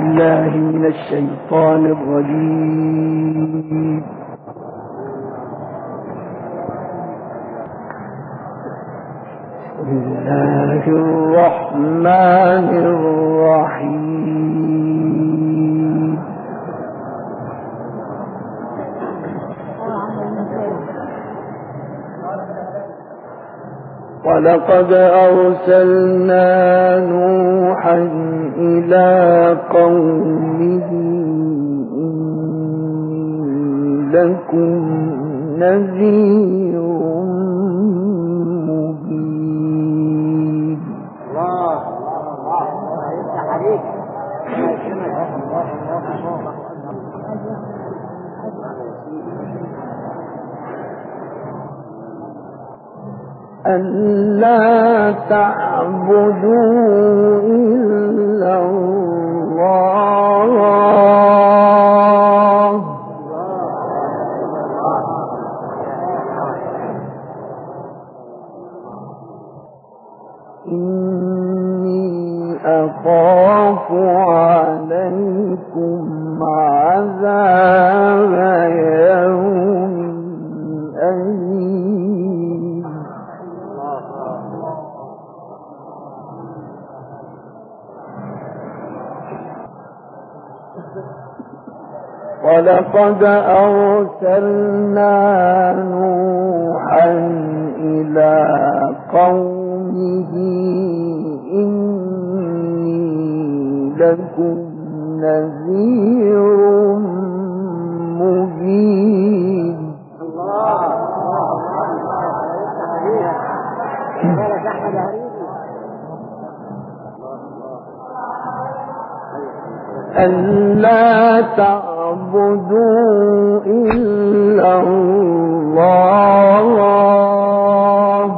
بالله من الشيطان الرجيم. بسم الله الرحمن الرحيم. ولقد أرسلنا نوحا إلى قومه إني لكم نذير مبين. ألا تعبدوا إلا الله إني أخاف عليكم عذاب يوم أليم. ولقد أرسلنا نوحا إلى قومه إني لكم نذير مبين. ألا تعبدوا إلا الله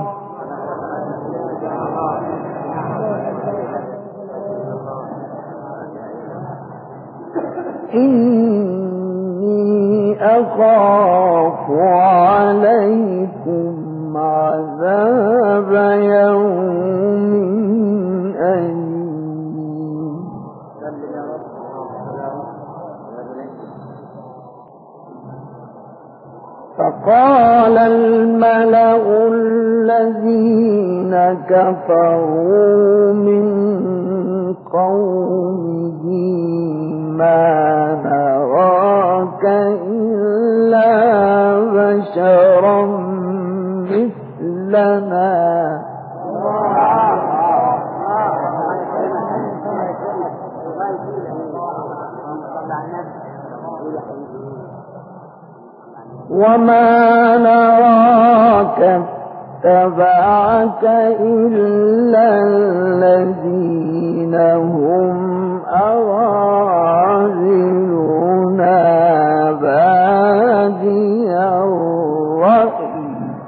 إني أخاف عليكم عذاب يوم أليم. فقال الملأ الذين كفروا من قومه ما نراك إلا بشرا مثلنا وما نراك اتبعك إلا الذين هم أراذلنا بادي الرأي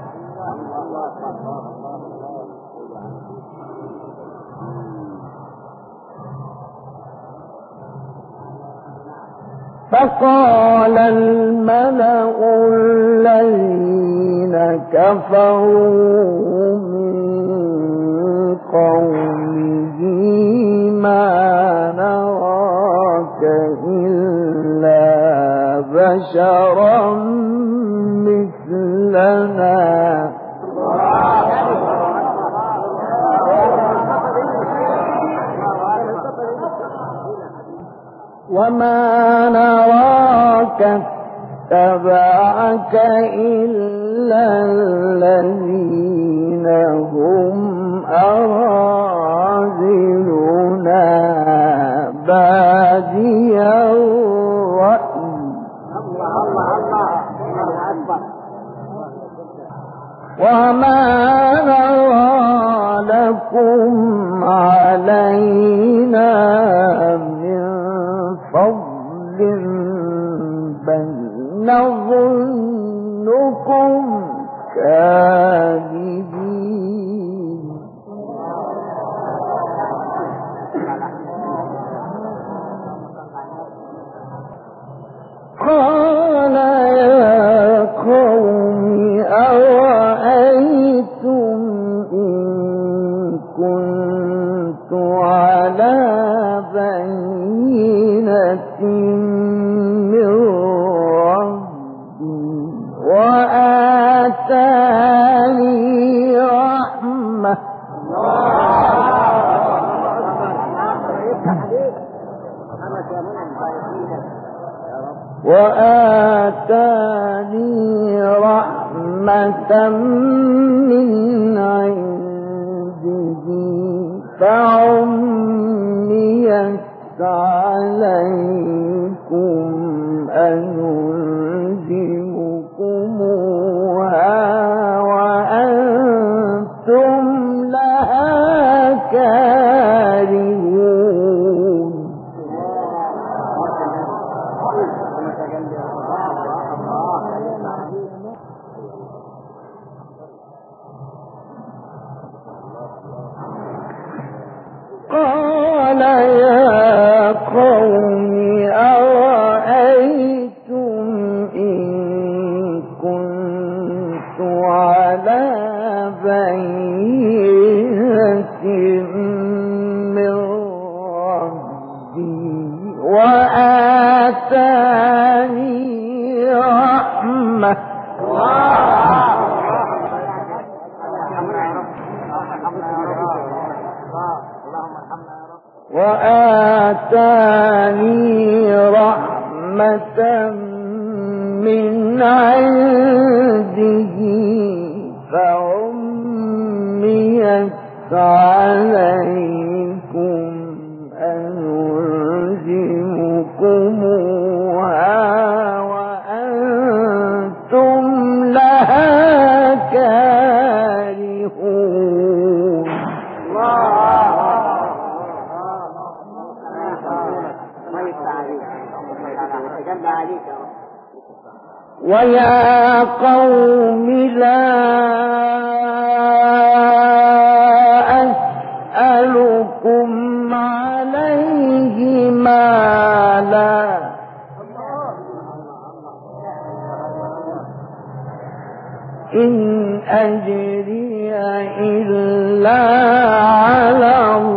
فقال الملأ الذين كفروا من قومه ما نراك إلا بشرا مثلنا وما نراك اتبعك إلا الذين هم أراذلنا بادي الرأي وما نرى لكم علينا من فضل بل نظنكم كاذبين. قال يا قوم أرأيتم إن كنت على من ربي وآتاني رحمة من عنده فعميت عليكم أنلزمكموها وأنتم لها كارهون قال يا قوم أرأيتم إن كنت على بينة من ربي وآتاني رحمة من عنده فعميت عليكم أنلزمكموها وأنتم لها كارهون ويا قوم لا أسألكم عليه مالا إن أجري إلا على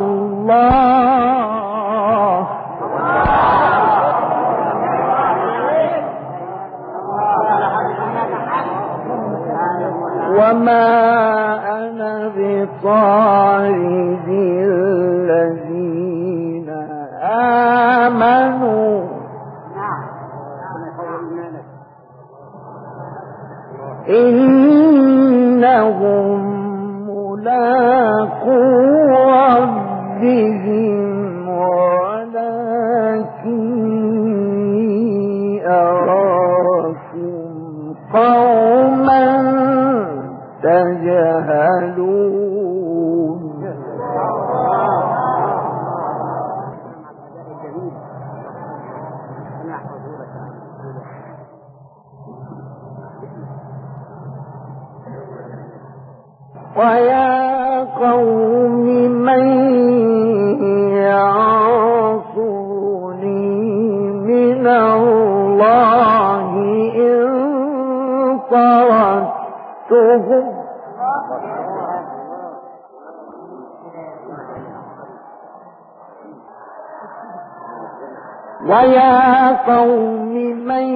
الله وما أنا بطارد الذين آمنوا إنهم ملاقو ربهم ولكني أراكم قوما تجهلون ويا قوم من يعصوني من الله إن طردتهم ويا قوم من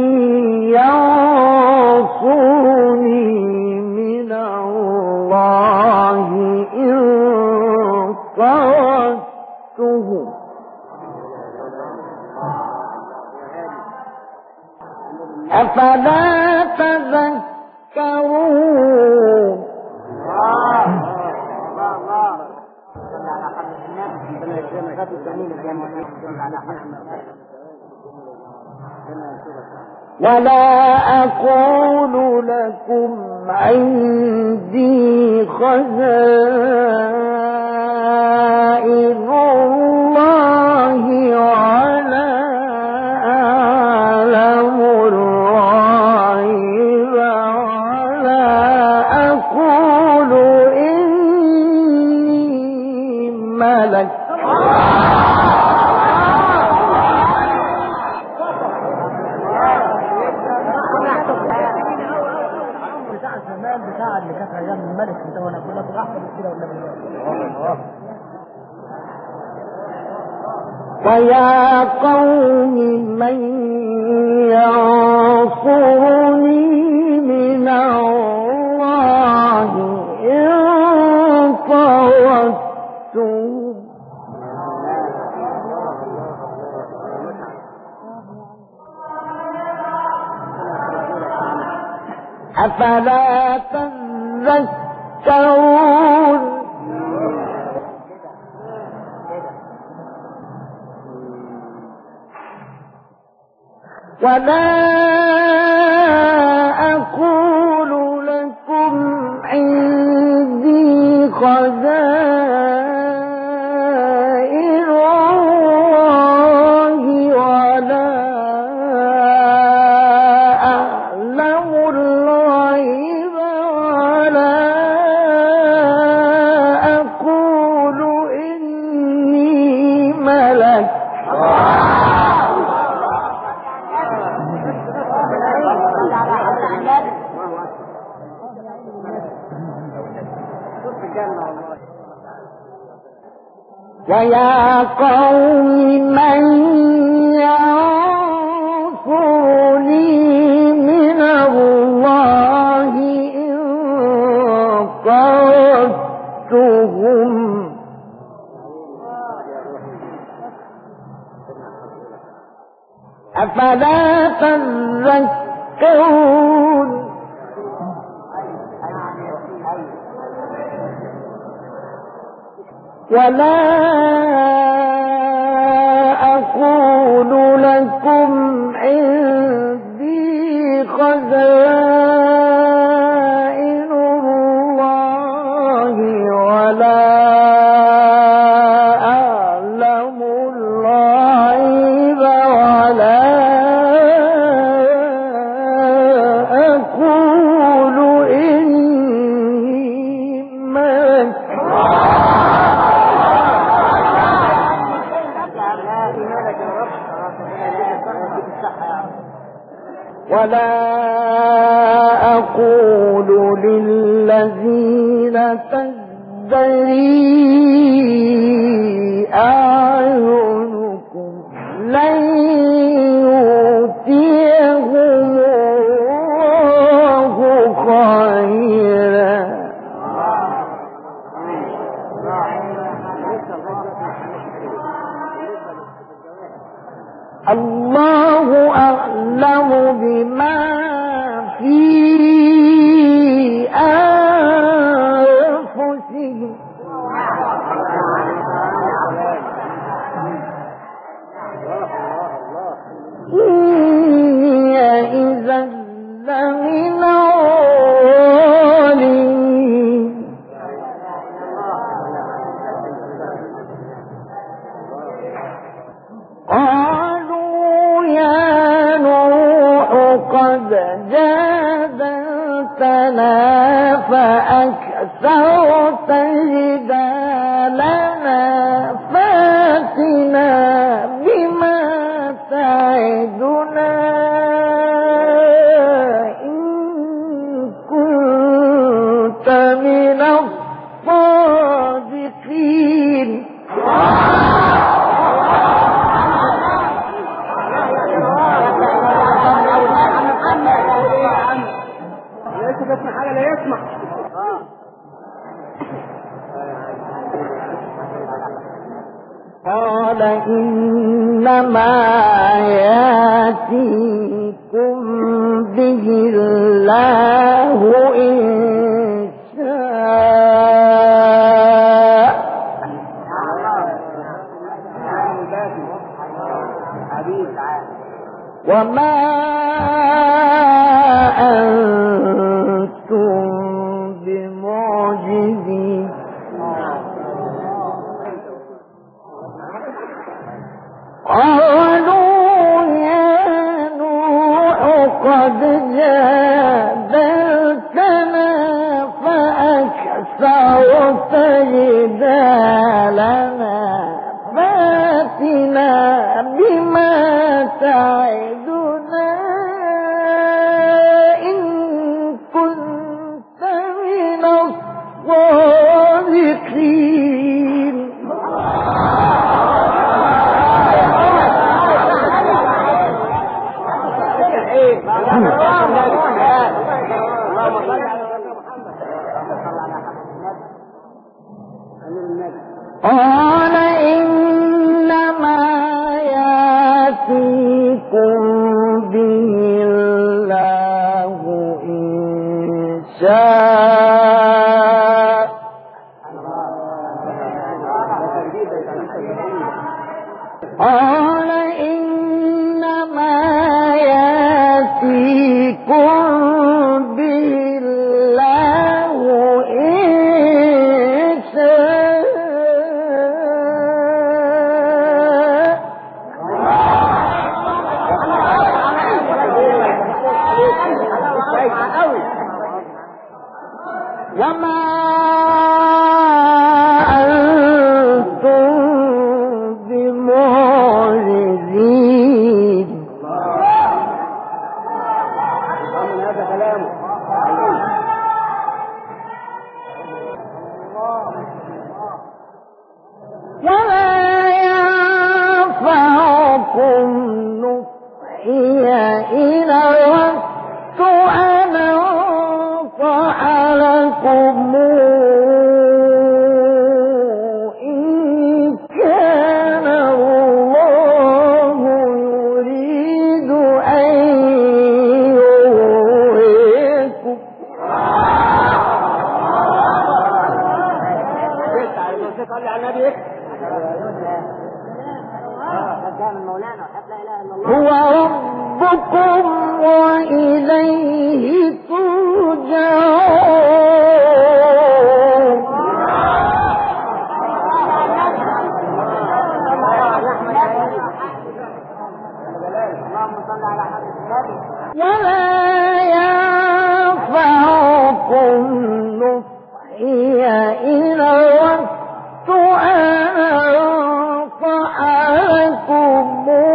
يعصوني من الله إن طردتهم أفلا تذكرون ولا أقول لكم عندي خزائن الله ولا أعلم الغيب ولا أقول إني ملك بتاع اللي كانت ايام الملك ده وانا كنا في احسن كده ولا ويا قوم من ينصرني من الله إن طردتم أفلا تذكرون ولا أقول لكم عندي خزائن الله ولا أعلم الغيب ولا أقول إني ملك ويا قوم من ينصرني من الله إن طردتهم أفلا تذكرون ولا أقول لكم عندي خزائن الله ولا أعلم الغيب ولا أقول إني ملك ولا أقول للذين تزدري أعينكم لن يؤتيهم الله خيرا الله أعلم بما في أنفسهم إني إذا لمن الظالمين قالوا يا نوح قد جادلتنا فأكثرت جدالنا فاتنا بما تعدنا إن كنت من الصادقين حاجة لا يسمع. قال إنما يأتيكم به الله إن شاء وما أنتم بمعجزين قالوا يا نوح قد جادلتنا فأكثرت جدالنا فاتنا بما تعدنا إن كنت من الصادقين هو ربكم وإليه ترجعون ولا ينفعكم نصحي إن أردت أن أنصحكم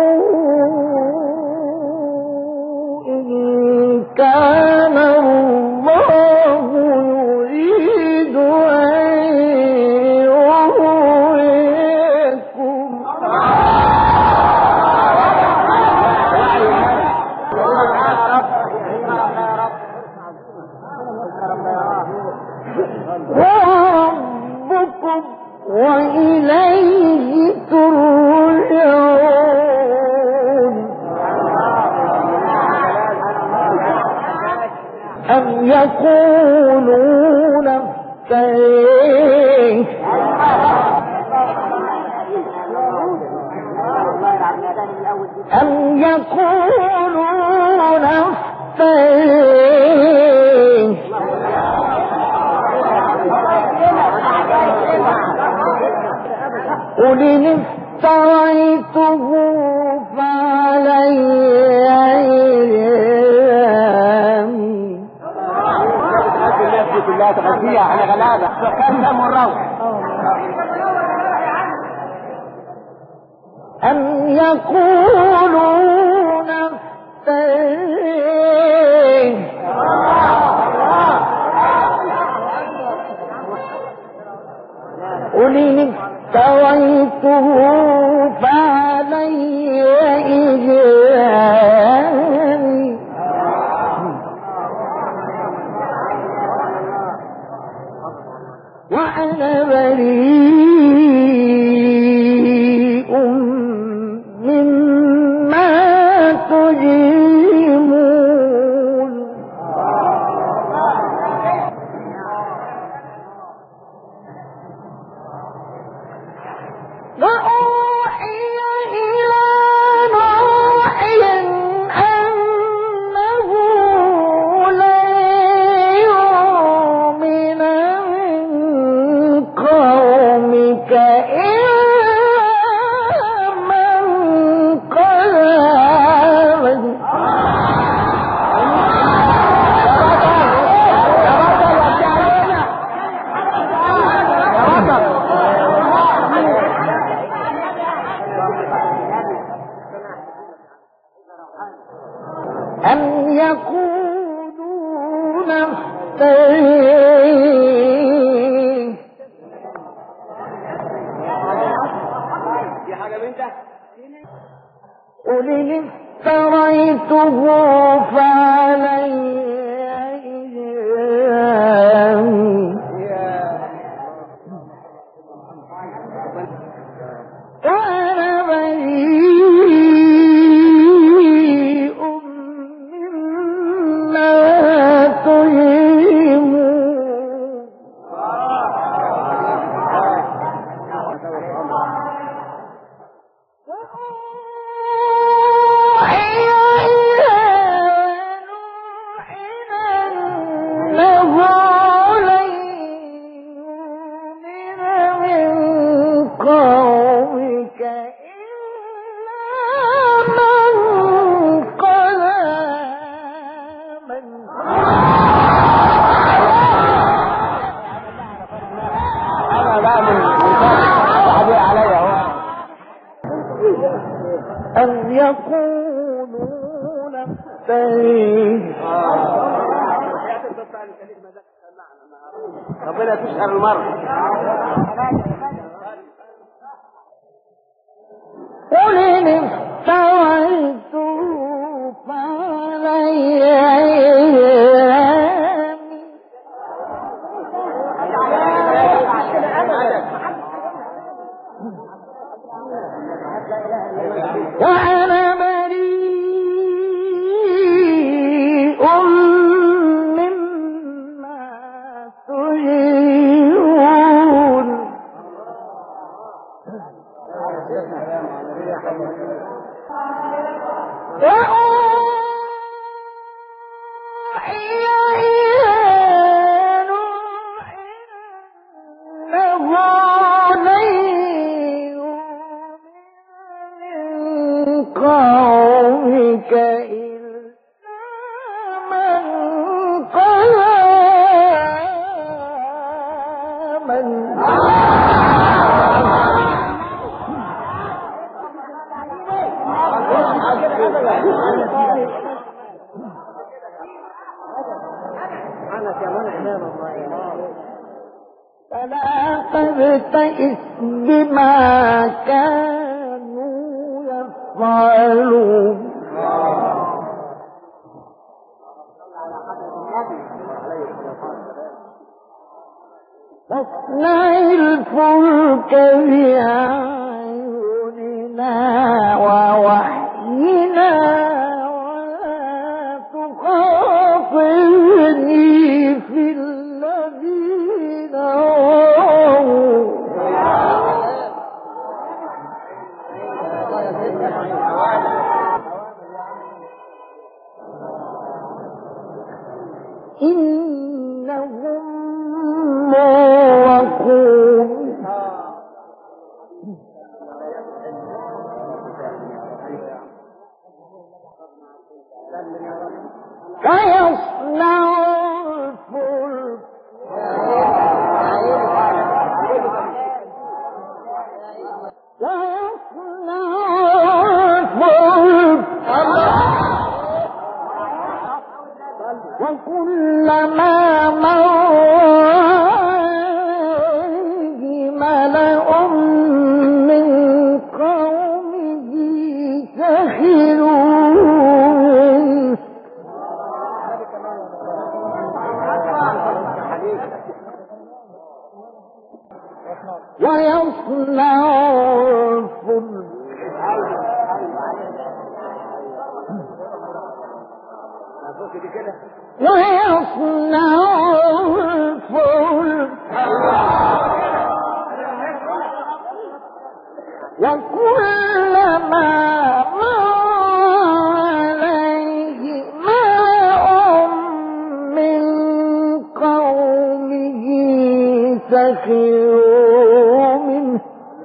إن كان الله يريد أن يغويكم وربكم وإليه ترجعون أم يقولون افتريه أم يقولون افتريه قل إن افتريته فعلي كلها تغذية على غلابة كم الروح أم يقولون افتريه قل إن افتريته فعلي إجرامي وأنا بريء مما تجرمون وأوحي إلى نوح أنه لن يؤمن من قومك إلا من قد آمن أم يقولون افتريه قل إن افتريته فعلي إجرامي وأنا بريء مما تجرمون وأوحي إلى نوح أنه لن يؤمن من قومك إلا من قد آمن أم يقولون افتريه ربنا تسأل المرء قل إن افتريته فعلي إجرامي وأنا بريء مما تجرمون فلا تبتئس بما كانوا يفعلون فاصنع الفلك بأعيننا ووحينا ولا تخاطبني في الذين إنهم مغرقون فيصنع الفلك وكلما مر ملأ من قومه سخروا منه ويصنع الفلك وكلما مر عليه ملأ من قومه سخروا منه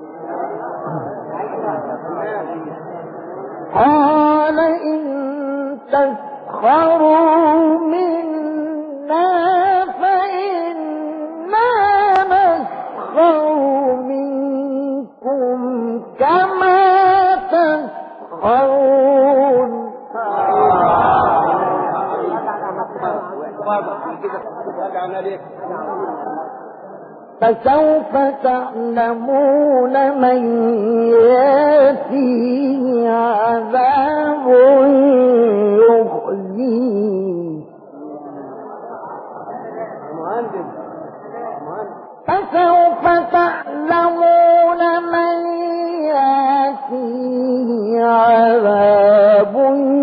قال إن تسخروا منا فإنا نسخر منكم كما تسخرون فسوف تعلمون من يأتيه عذاب يخزيه فسوف تعلمون من يأتيه عذاب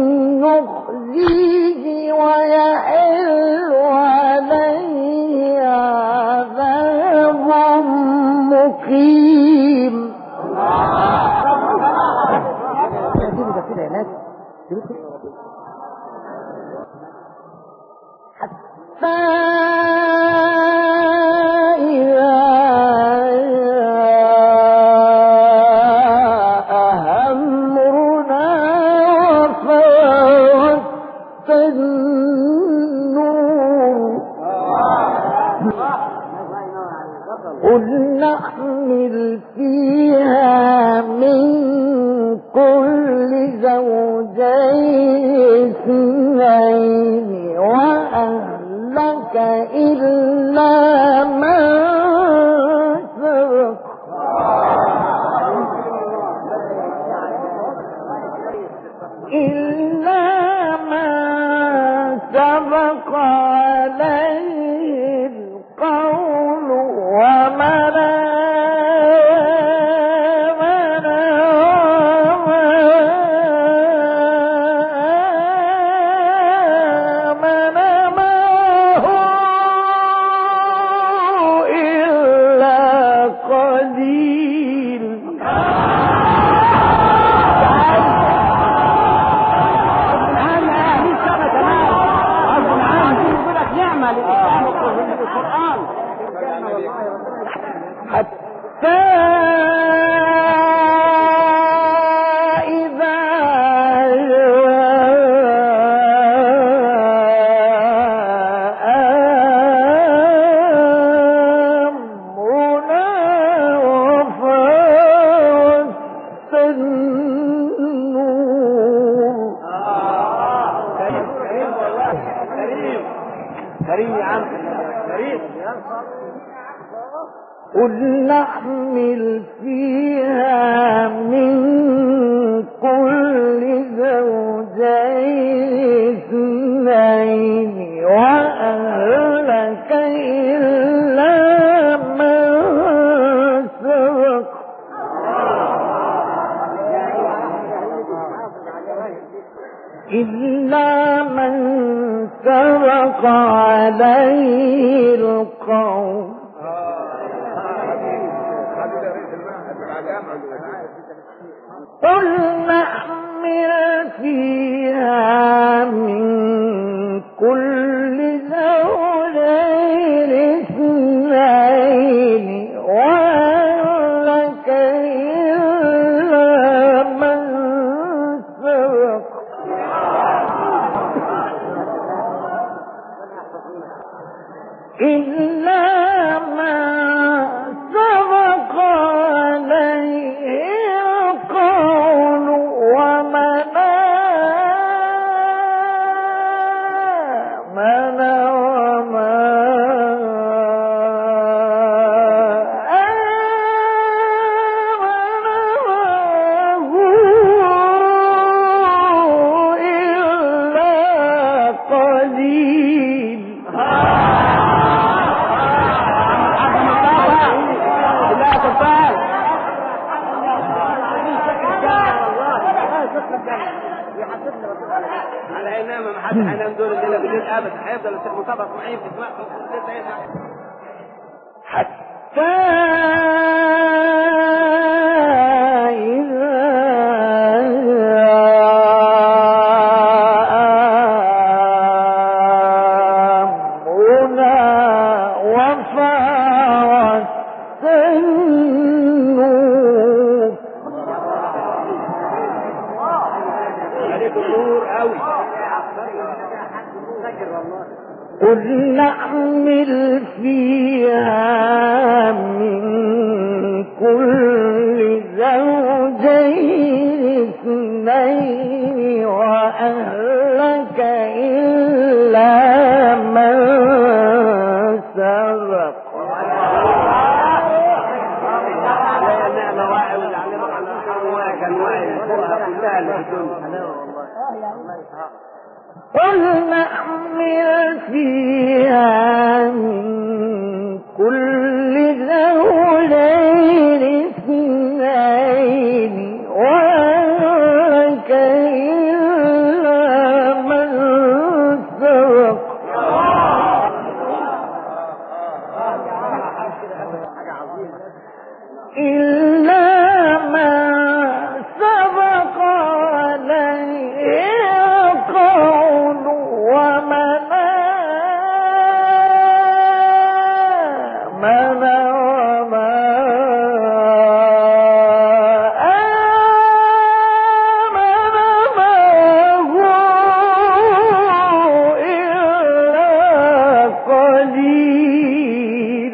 يخزيه ويحل عليه عذاب مقيم. حتى قل نحمل فيها من كل زوجين اثنين وأهلك إلا من سبق عليه القول ومن كريم يا عم كريم. قل نحمل فيها من كل زوجين اثنين وأهلك إلا من سبق عليه القول. قل نحمل فيها من كل زوجين اثنين وأهلك إلا من سبق على انما ما حد هينام دول الليله بالليل ابدا، هيفضل المسابقه معين في دماغهم حتى قل نحمل فيها من كل زوجين اثنين وأهلك إلا من سبق قل نحمل فيها من كل زوجين اثنين وأهلك إلا من سبق إلا ما سبق عليه القول ومن آمن وما آمن معه إلا قليل.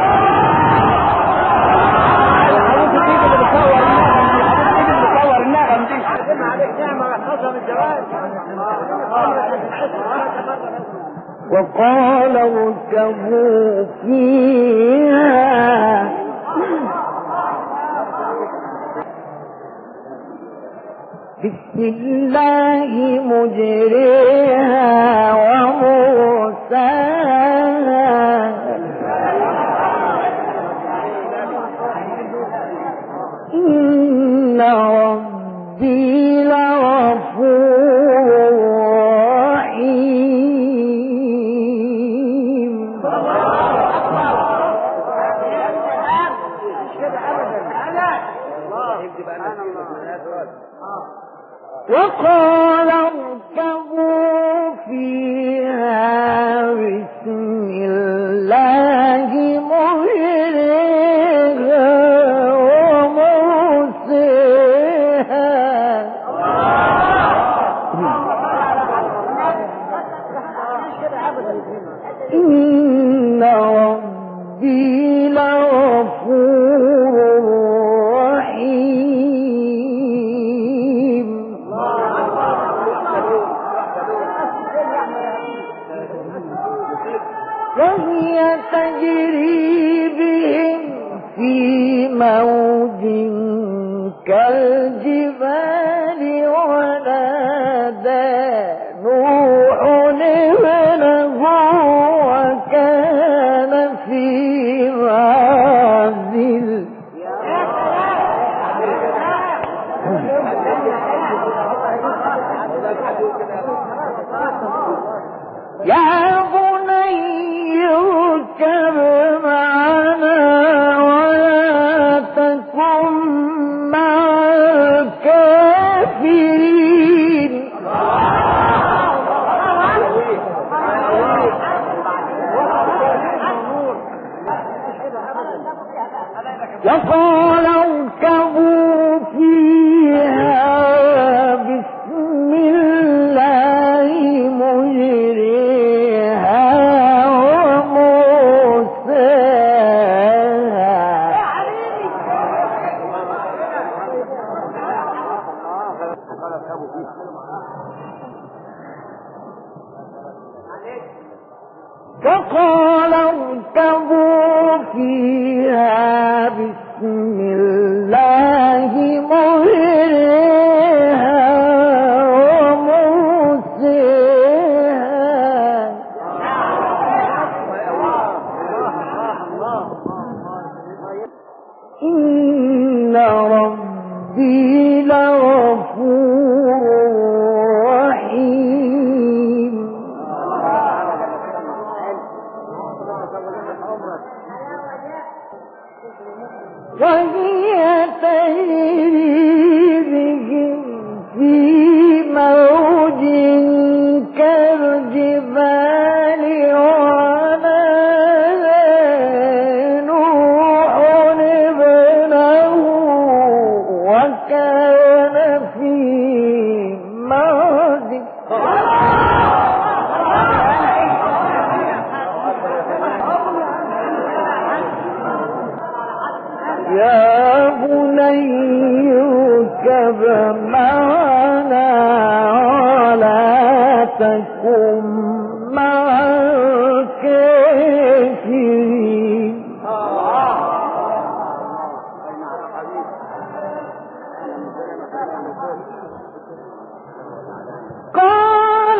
وقال اركبوا فيها بسم الله مجريها ومرساها إن ربي لغفور رحيم. وقال اركبوا فيها بسم الله مجريها ومرساها إن ربي لغفور رحيم. يا بني اركب معنا ولا تكن مع الكافرين. وقال اركبوا فيها بسم الله مجريها ومرساها. فقال اركبوا فيها بسم الله مجريها ومرساها. إن ربي لغفور رحيم. وهي تجري بهم في موج كالجبال ونادى نوح ابنه وكان في معزل. يا بني اركب معنا ولا تكن مع الكافرين. قال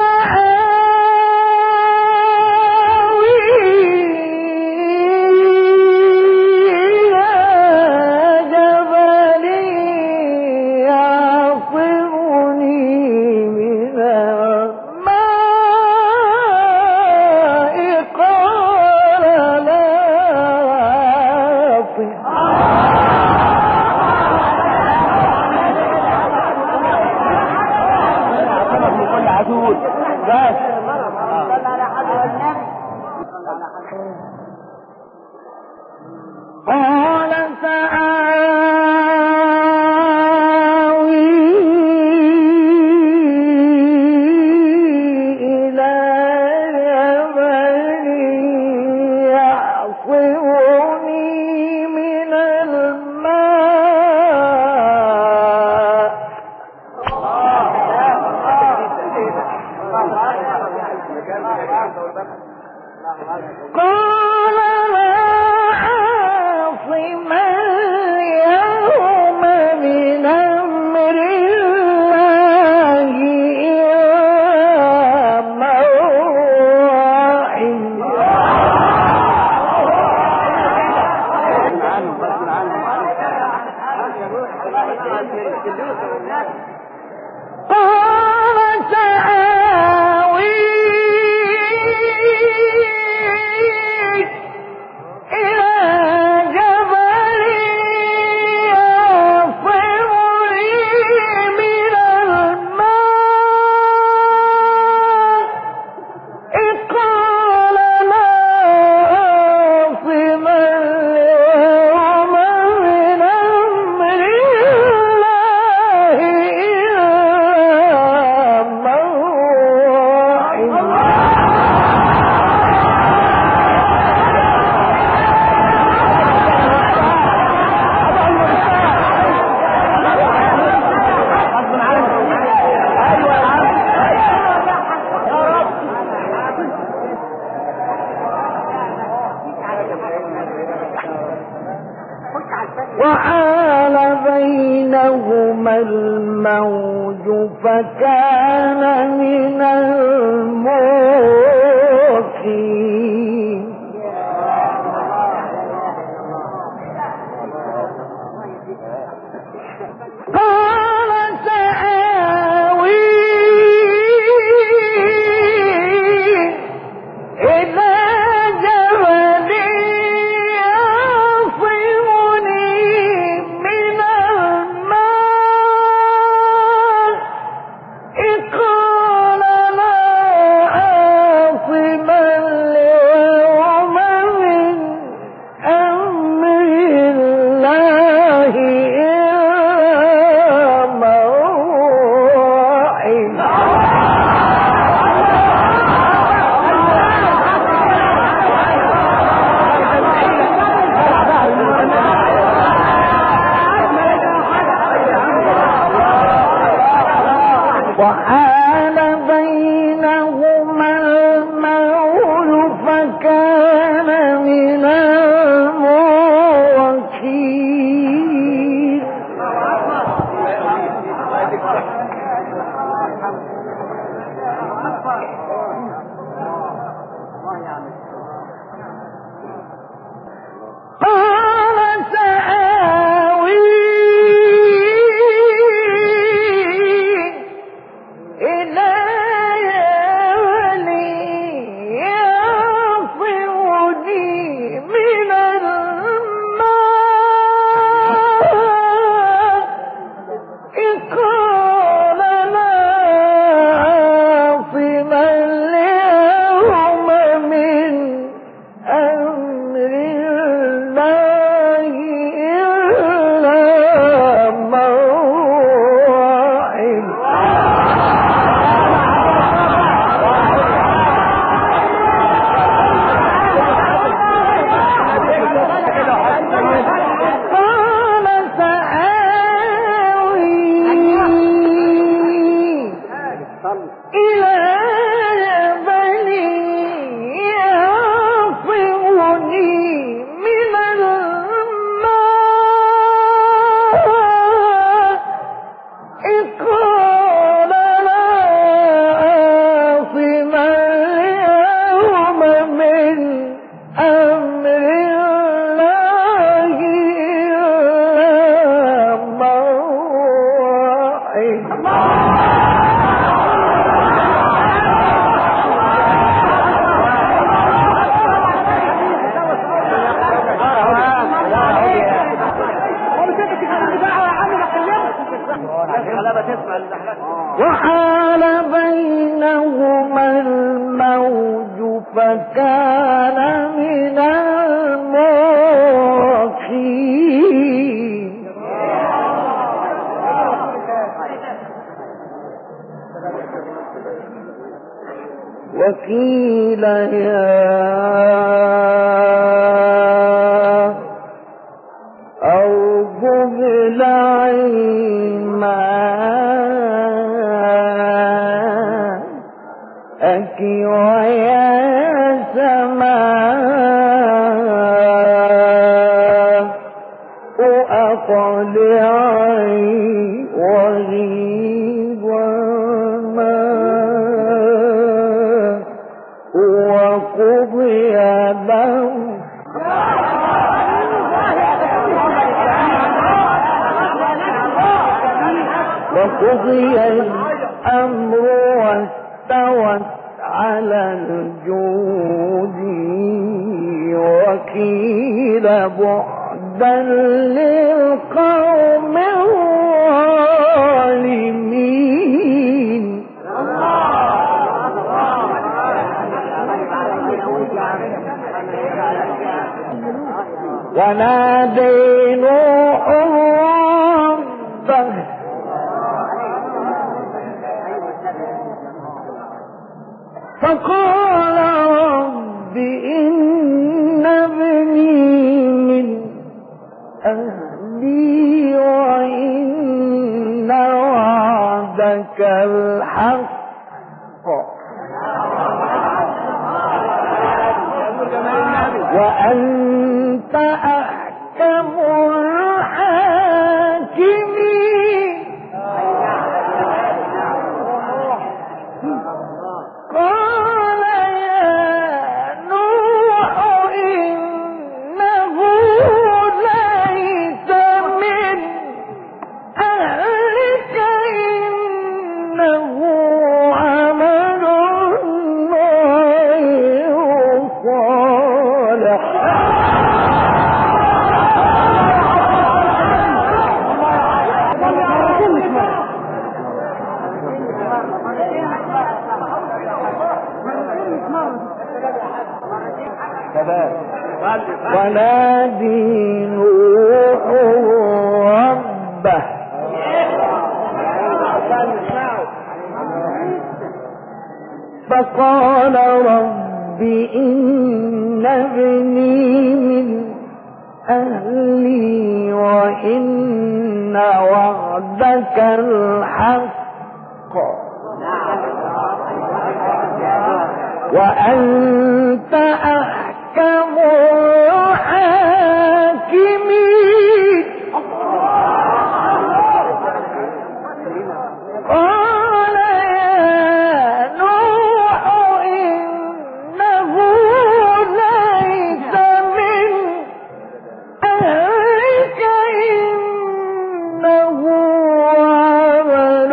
وحال بينهما الموج فكان من المغرقين. قال سآوي وحال بينهما الموج فكان من المغرقين قال سآوي إلى جبل يعصمني من الماء قال لا عاصم اليوم من أمر الله إلا من رحم قال سآوي إلى جبل يعصمني من الماء قال لا عاصم اليوم من أمر الله إلا من رحم وحال بينهما الموج فكان من المغرقين وقيل يا أرض ابلعي ماءك ويا سماء أقلعي وغيض الماء وقضي الأمر واستوت على الجود وقيل بعدا للقوم الظالمين ونادي نوح ربه فقال رب إن ابني من أهلي وإن وعدك الحق وأنت أحكم الحاكمين قال يا نوح إنه ليس من أهلك إنه عمل غير صالح ونادي نوح ربه فقال رب إن ابني من أهلي وإن وعدك الحق وأنت أحكم الحاكمين. قال يا نوح إنه ليس من أهلك إنه عمل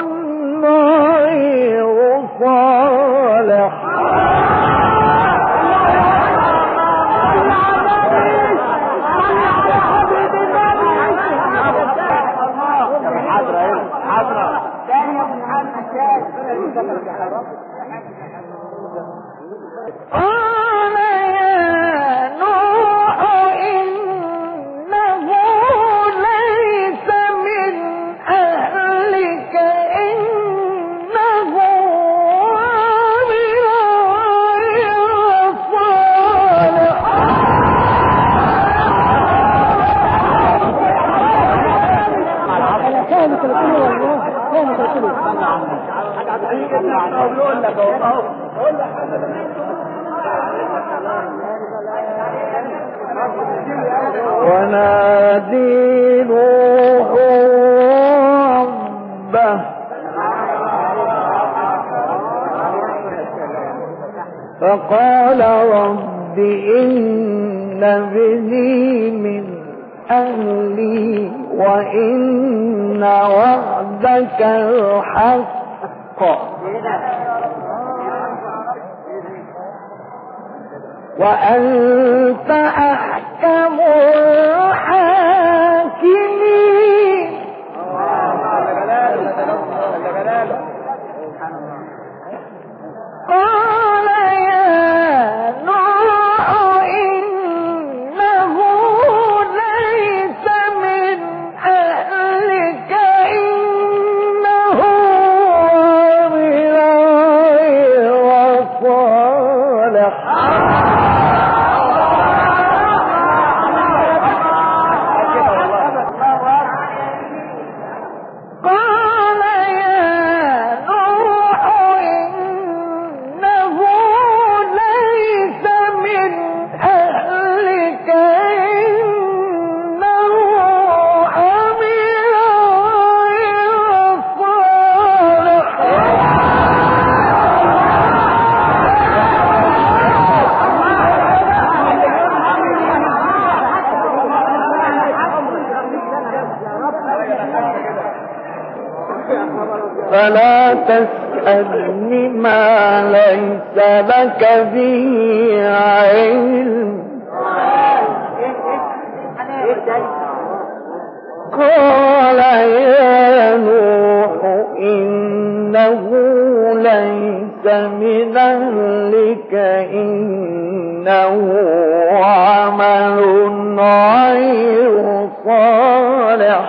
غير صالح. قال يا نوح إنه ليس من أهلك إنه عمل غير صالح. ونادي نوح ربه فقال رب إن ابني من أهلي وإن وعدك الحق وأنت أحكم الحاكمين. قال يا نوح إنه ليس من أهلك إنه عمل غير صالح. فلا تسألني ما ليس لك به علم. قال يا نوح إنه ليس من أهلك إنه عمل غير صالح.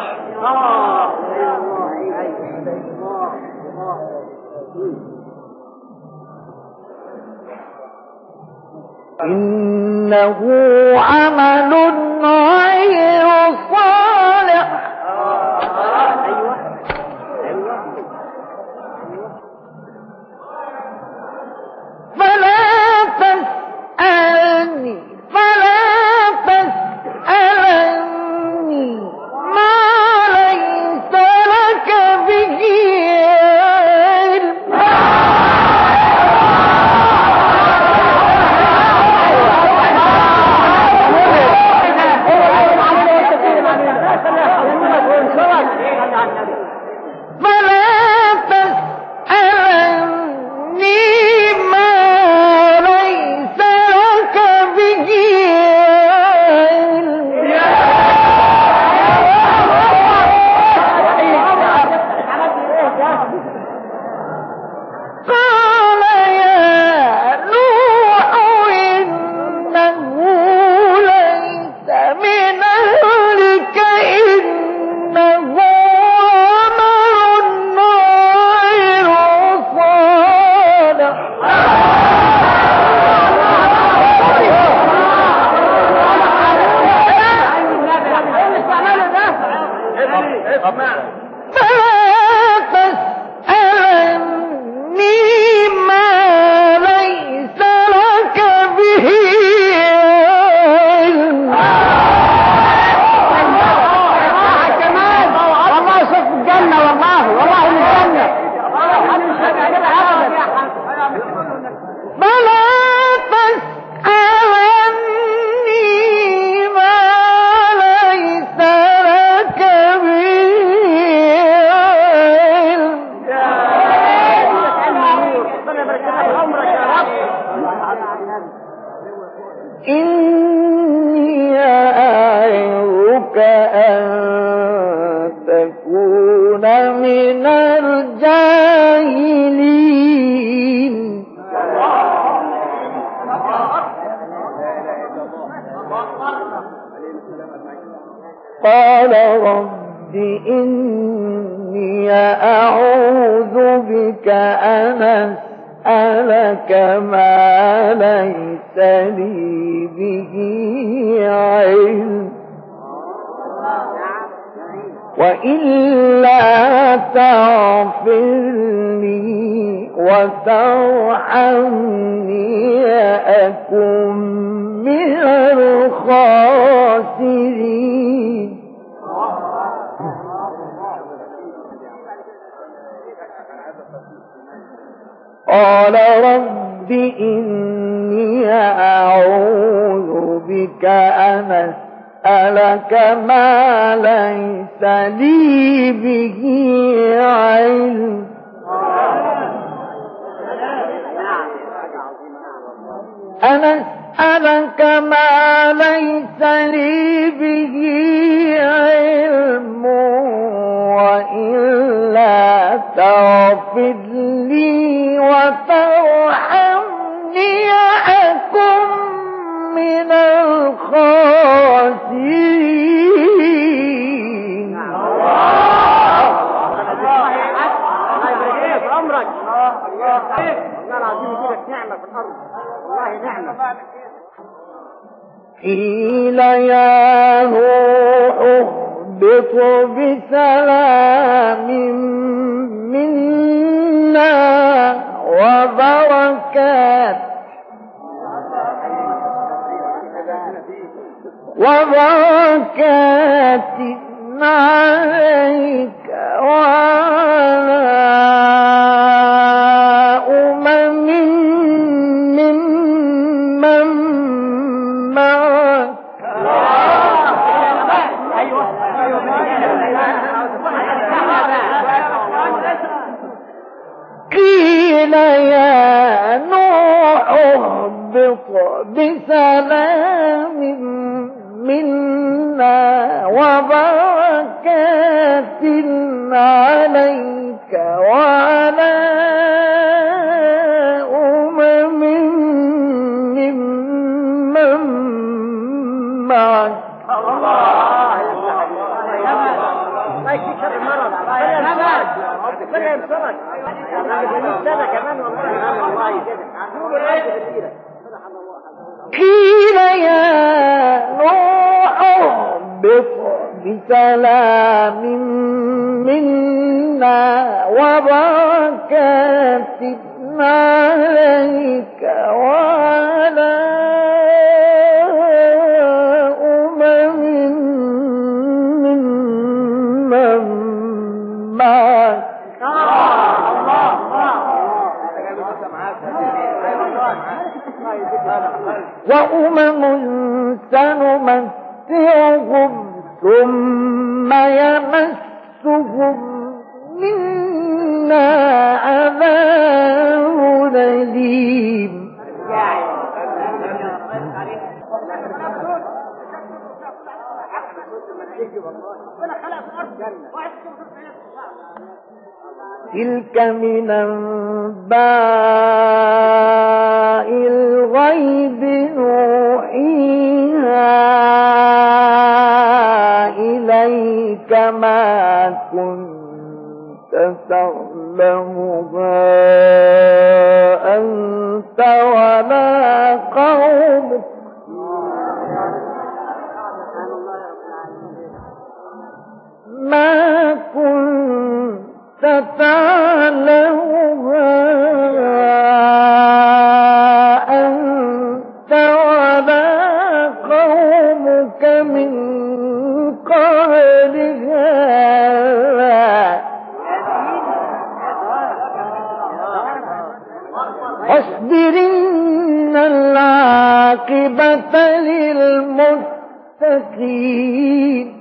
إنه عمل غير صالح. فلا تسألني ما ليس لك به علم. إني أعوذ بك أن أسألك ما ليس لي به علم وإلا تغفر لي وترحمني أكن من الخاسرين. قال رب إني أعوذ بك أن أسألك ما ليس لي به علم أن أسألك ما ليس لي به علم وإلا تغفر لي وترحمني أكن من الخاسرين. عمرك الله العظيم يجيبك نعمة في الأرض والله نعمة. قيل يا نوح اهبط بسلام منا وبركات عليك وعلى أمم ممن معك. قيل يا نوح اهبط بسلام منا وبركات عليك وعلى أمم ممن معك. قيل يا نوح اهبط بسلام منا وبركات عليك وعلى أمم ممن معك. وأمم سنمتعهم ثم يمسهم منا عذاب أليم. تلك من أنباء الغيب نوحيها إليك ما كنت تعلمها أنت ولا قومك ما كنت تعلمها أنت ولا قومك من قبل هذا فاصبر إن العاقبة للمتقين.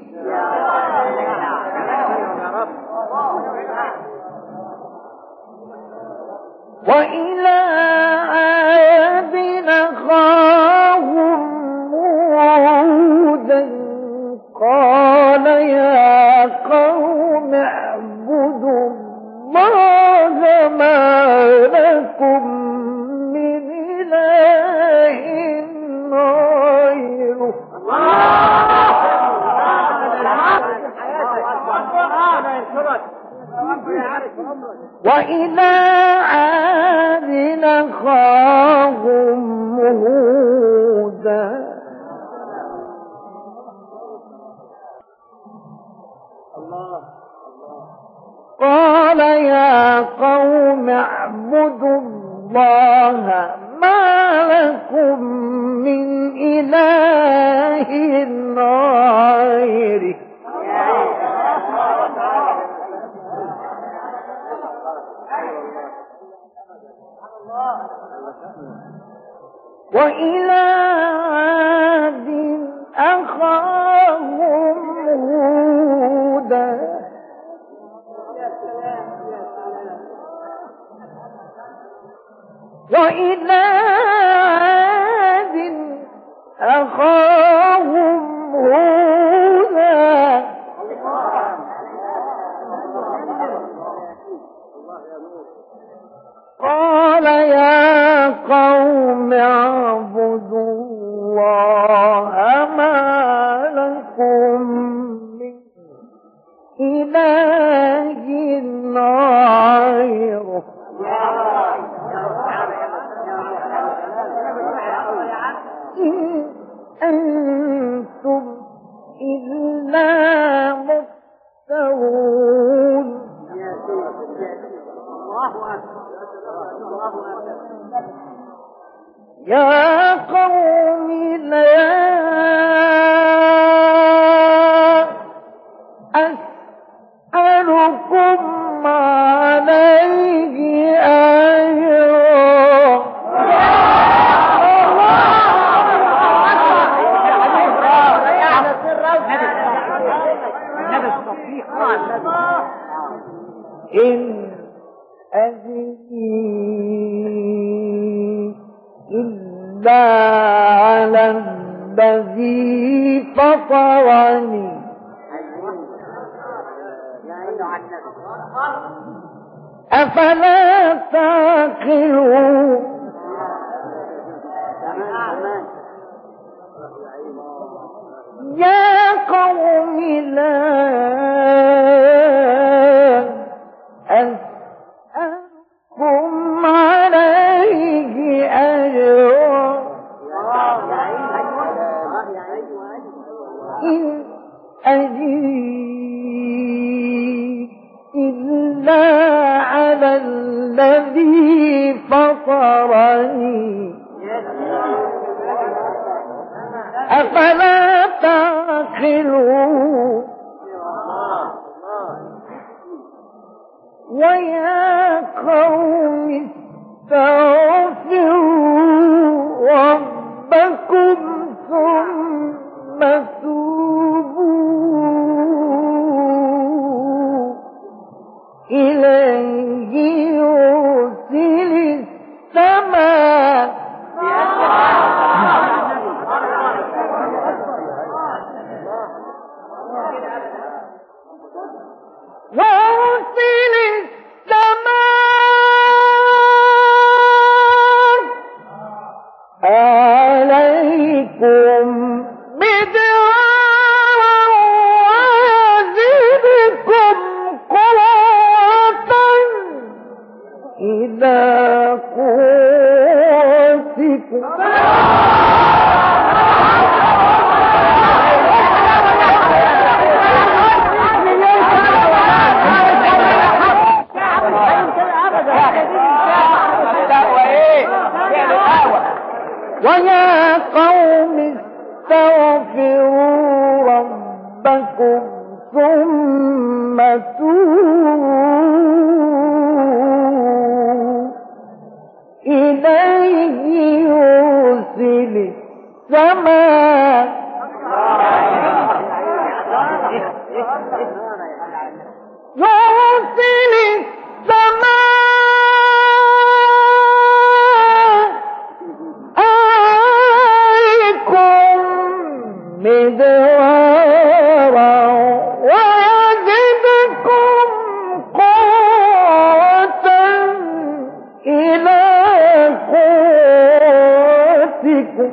وإلى عاد أخاهم هودا قال يا قوم اعبدوا الله ما لكم من إله غيره وإلى عاد أخاهم هودا قال يا قوم اعبدوا الله ما لكم من إله غيره وإلى عاد أخاهم هودا وإلى عاد أخاهم هودا قال يا قوم اعبدوا الله ما لكم من إله غيره إن أنتم إلا مفترون يا قوم لا أسألكم عليه أجرا إن أجري إلا على الذي فطرني أفلا تعقلون يا قوم لا أسألكم عليه أجرا إن أجري إلا على الذي فطرني أفلا تعقلون ويا قوم استغفروا ربكم ثم توبوا إليه يرسل السماء وأرسل السماء عليكم مدرارا ويزدكم قوة إلى قوتكم ويا قوم استغفروا ربكم ثم توبوا إليه يرسل السماء يرسل السماء مدرارا ويزدكم قوة إلى قوتكم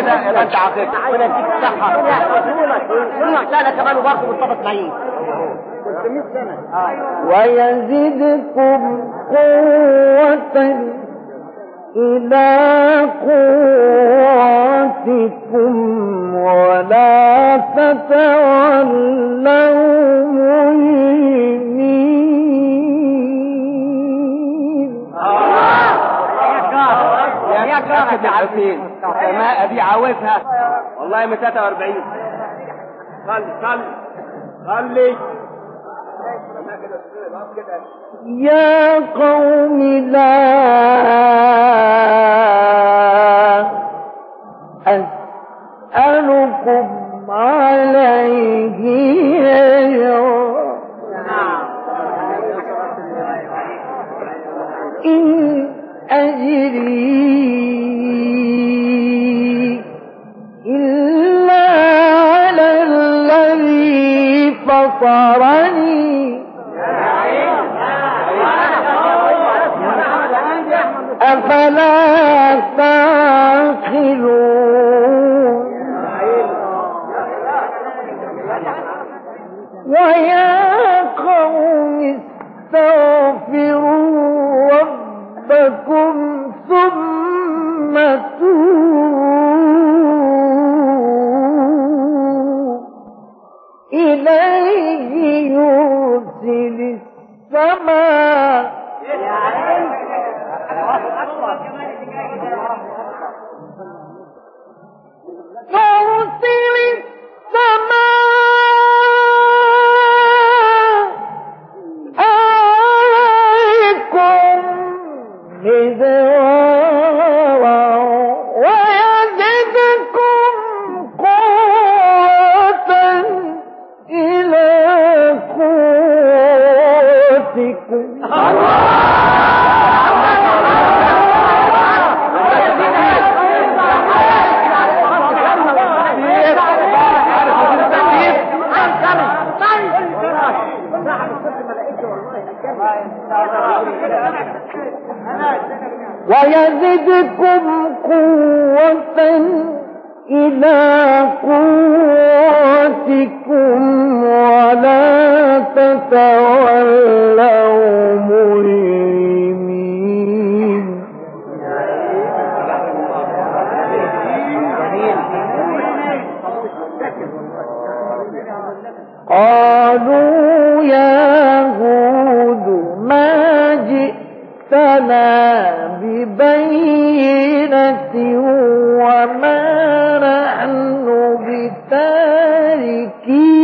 كده يبقى انت عاقل. ربنا يديك الصحة. سنة لا كمان برضه مصطفى اسماعيل. 300 سنة. ويزدكم قوة إلى قوتكم ولا تتولوا مجرمين. يا كده عارفين السماء دي عاوزها والله من 43. صلي يا قوم لا أسألكم عليه أجرا إن أجري إلا على الذي فطرني أفلا تعقلون. ويا قوم استغفروا ربكم ثم توبوا إليه يرسل السماء يرسل السماء عليكم مدرارا ويزدكم قوة إلى قوتكم. ويزدكم قوة إلى قوتكم ولا تتولوا مجرمين. قالوا يا هود ما جئتنا ببينة وما نحن بتاركي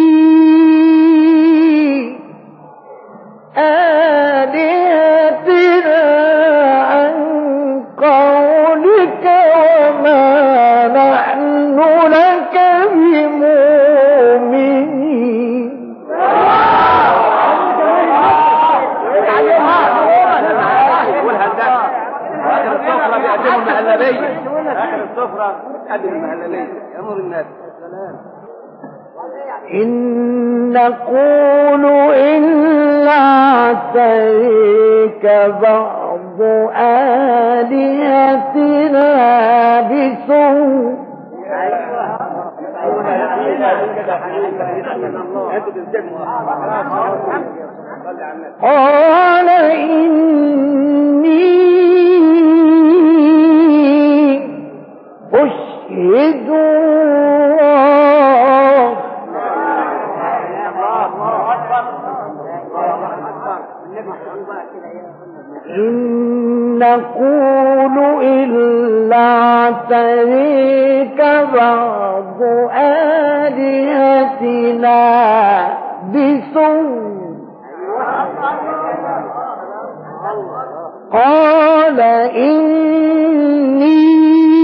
آلهتنا عن قولك وما نحن لك بمؤمنين. آخر السفرة تقدم المهلبية يأمر الناس. إن نقول إلا اعتريك بعض آلهتنا بسوء قال إني أشهد الله إن نقول إلا اعتريك بعض آلهتنا بسوء قال إني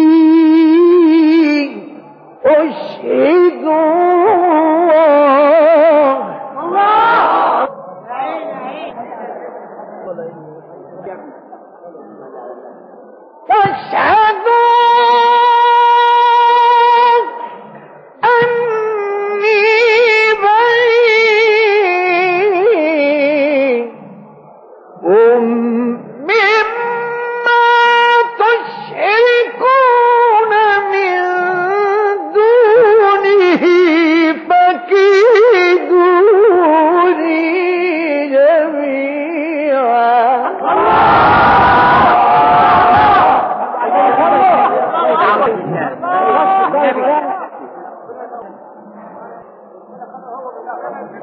أشهد الله واشهدوا أني بريء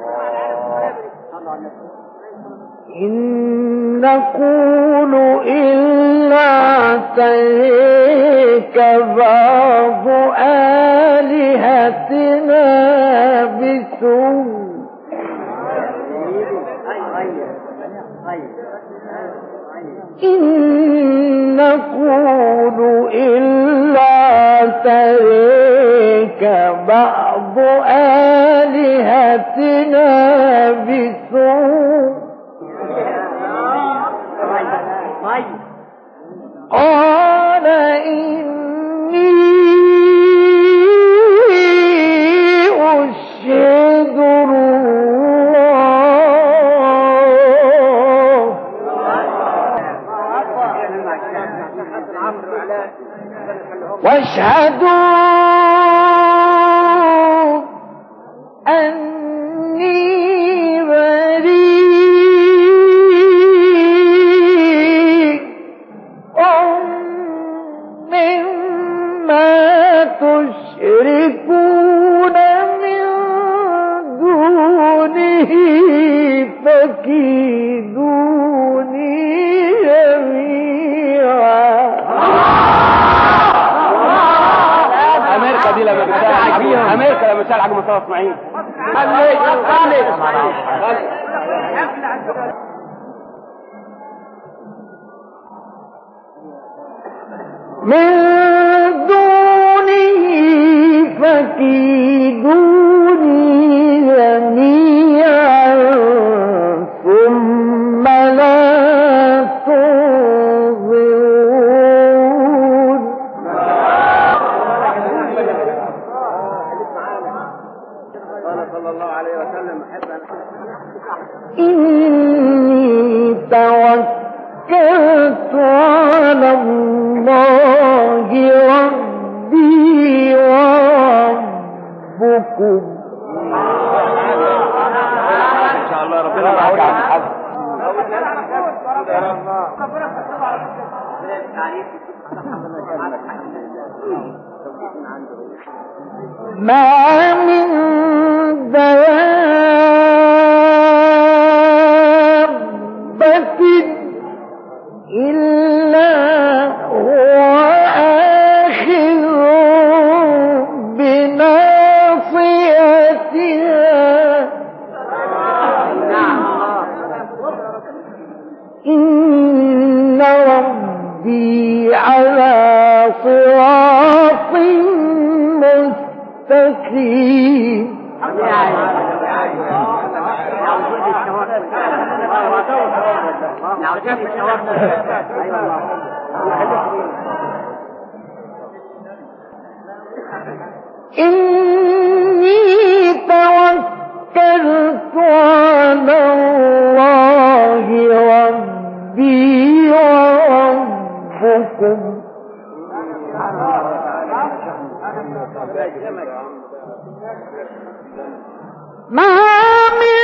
إن نقول إلا اعتريك بعض آلهتنا بسوء إن نقول إلا اعتريك بعض آلهتنا بسوء قال إني أشهد الله واشهدوا أني بريء مما تشركون من دونه فكيدوني جميعا. امريكا دي لما بتسال مصطفى اسماعيل من دونه فكيدوني جميعا ثم لا تنظرون. قال صلى الله عليه وسلم إني توكلت على الله ربي وربكم. ان شاء الله ربنا معاك يا عبد الحاج. ما من دابة إلا هو آخذ بناصيتها. إن ربي على صراط مستقيم. إني توكلت على الله ربي وربكم. ما من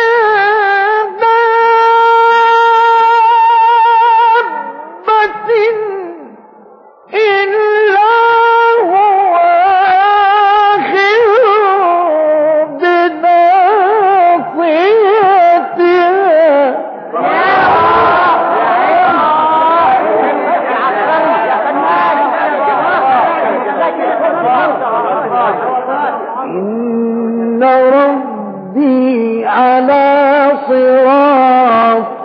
دابة إلا هو آخذ بناصيتها. إن ربي على صراط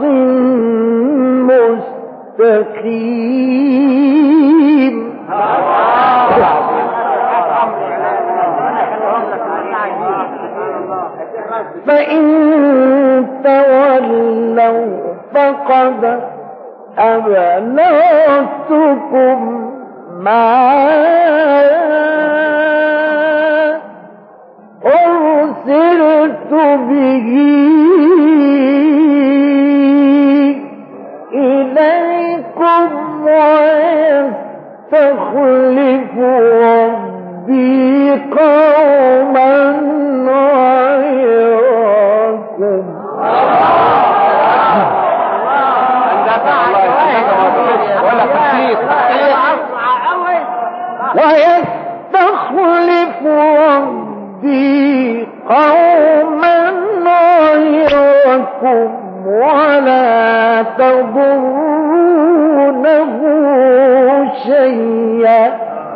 مستقيم. فإن تولوا فقد أبلغتكم ما أرسلت به إليكم ويستخلف ربي قوما غيركم. ويستخلف ربي قوما ولا تضرونه شيئا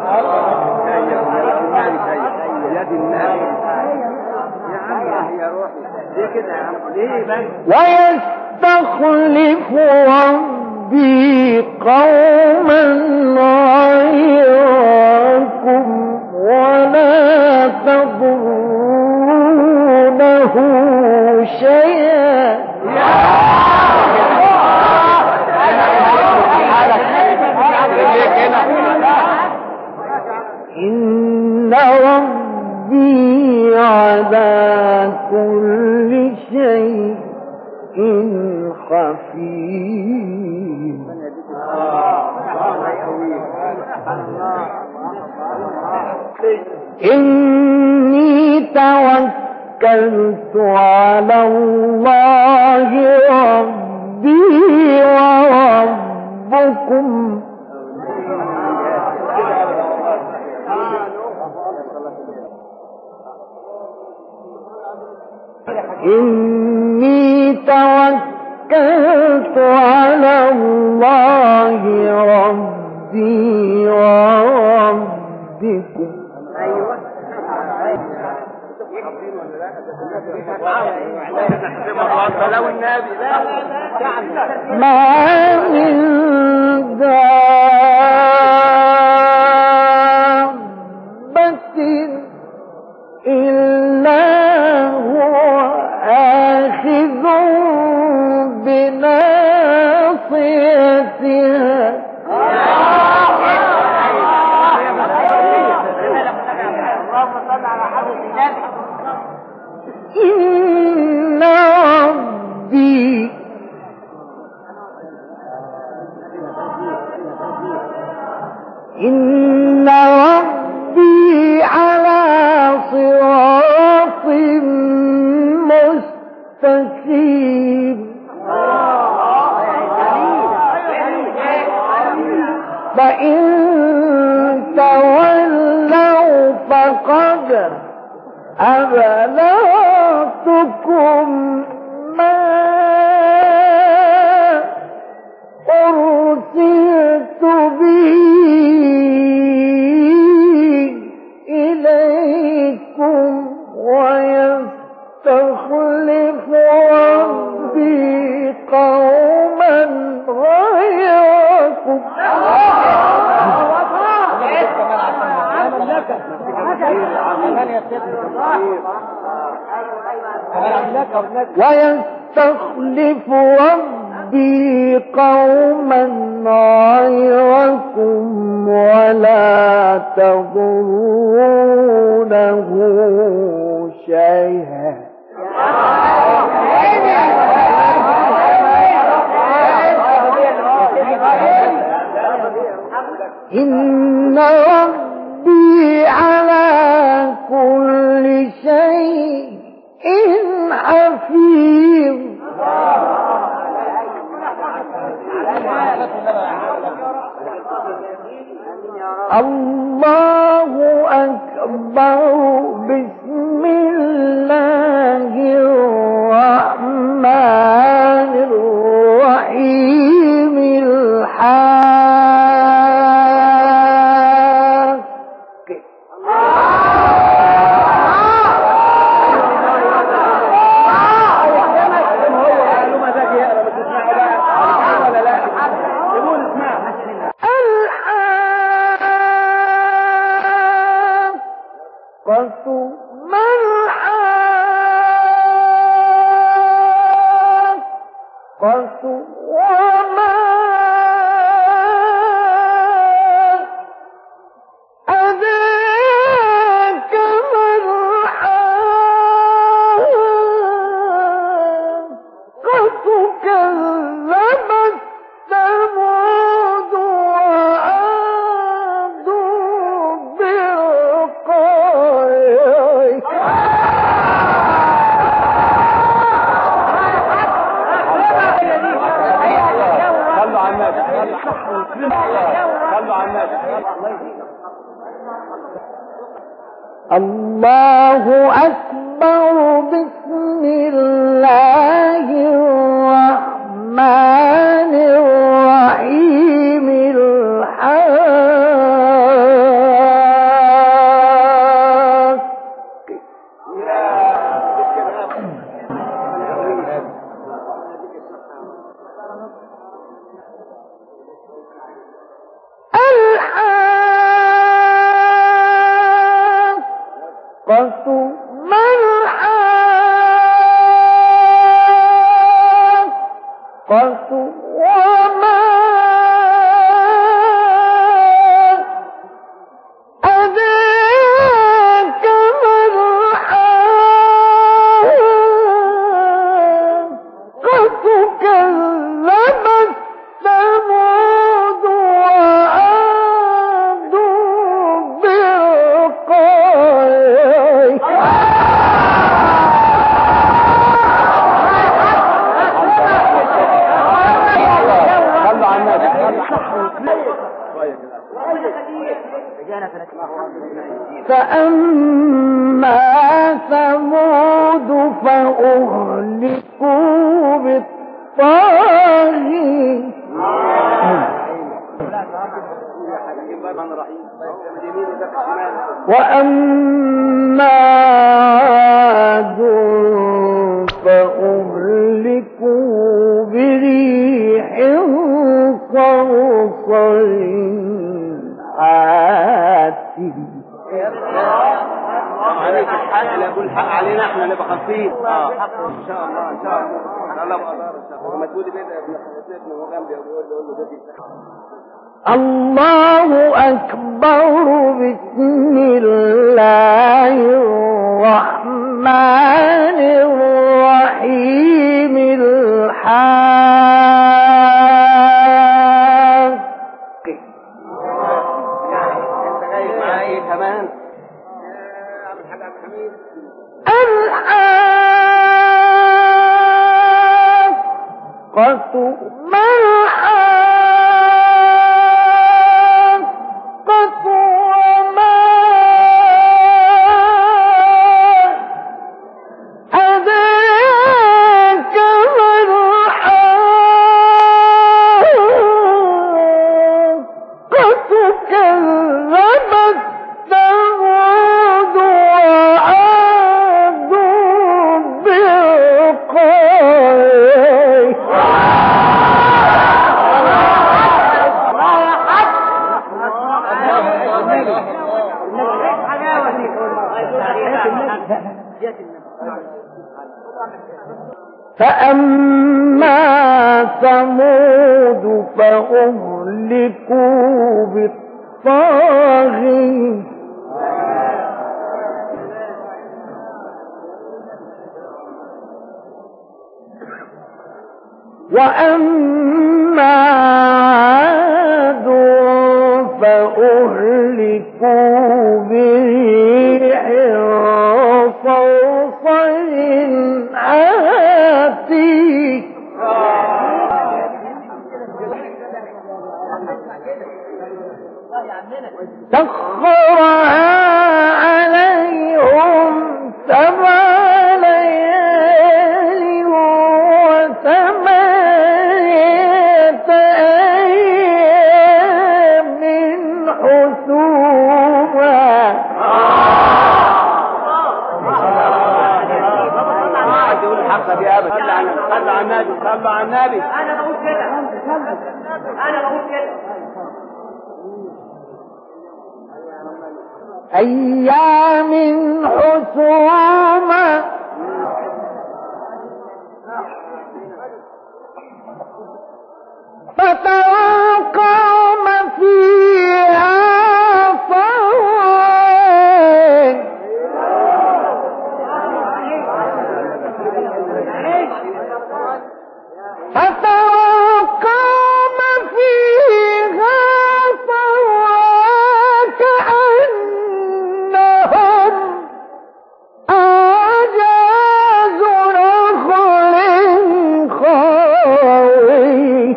ويستخلف ربي قوما غيركم ولا تضرونه شيئا إن ربي على كل شيء حفيظ إني توكلت على الله ربي وربكم إني توكلت على الله ربي وربكم ما من دابة إلا هو آخذ بناصيتها إن ربي على صراط مستقيم فإن تولوا فقد أبلغتكم ما أرسلت به إليكم ويستخلف ربي قوما غيركم ويستخلف ربي قوما غيركم ولا تضرونه شيئا إن ربي على كل شيء حفيظ الله أكبر بسم الله الرحمن الرحيم الله أكبر بسم الله فأما ثمود فأهلكوا بالطاغية وأما عاد فأهلكوا بريح صرصر عاتي. عليك الحق لا يقول الحق علينا احنا نبقى خاصين. ان شاء الله ان شاء الله لما تقولي بيت ابن ابن هو جنبي يقول له ده الله أكبر. بسم الله الرحمن الرحيم. الحاقة. انت جاي معايا كمان الحاقة ما الحاقة وما أدراك ما الحاقة. كذبت ثمود وعاد فأما ثمود فأهلكوا بالطاغية وأما عاد فأهلكوا بريح صرصر عاتي. سخرها عليهم 7 ليال و8 أيام حسوما. يقول الحق دي ابدا. صلى على النبي صلى على النبي. انا بقول كده أيام حسوما فترى القوم فيها صرعا فترى القوم فيها صرعا كأنهم أعجاز نخل خاوي.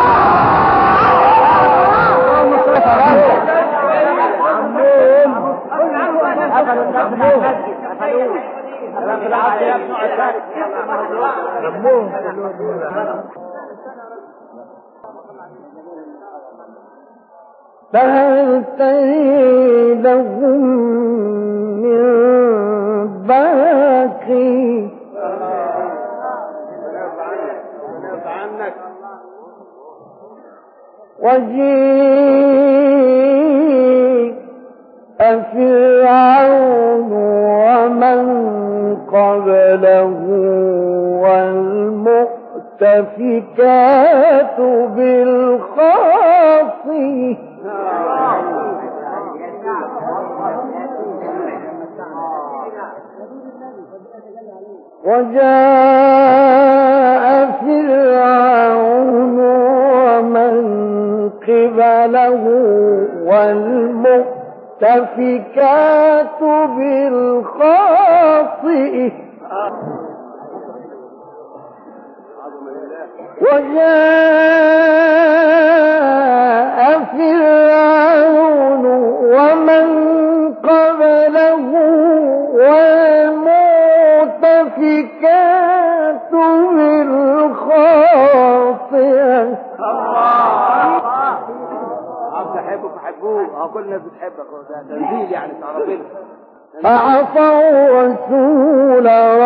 فهل تري لهم من باقي وجيء فرعون ومن قبله والمؤتفكات بالخاطئة وجاء فرعون ومن قبله والمؤتفكات بالخاطئة وجاء فرعون ومن قبله خاطئة تحبه فحبوه، كل الناس بتحبك، ده تنزيل يعني تعرفين. فعصوا رسول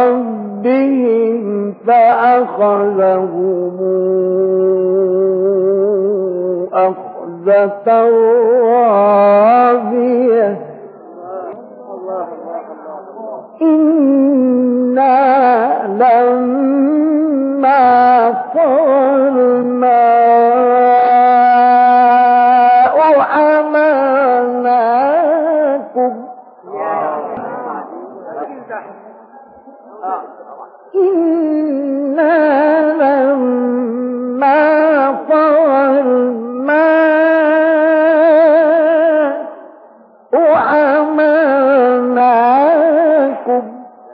ربهم فأخذهم أخذة رابية إنا لما طغى الماء حملناكم إنا لما طغى الماء حملناكم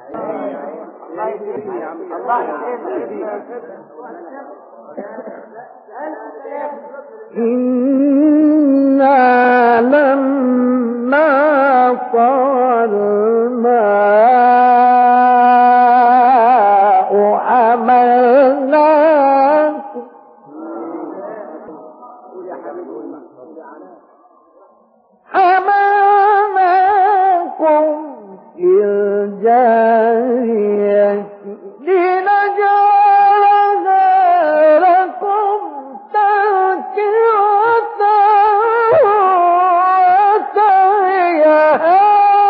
إنا لما طغى الماء حملناكم في الجارية لنجعلها لكم تذكرة وتعيها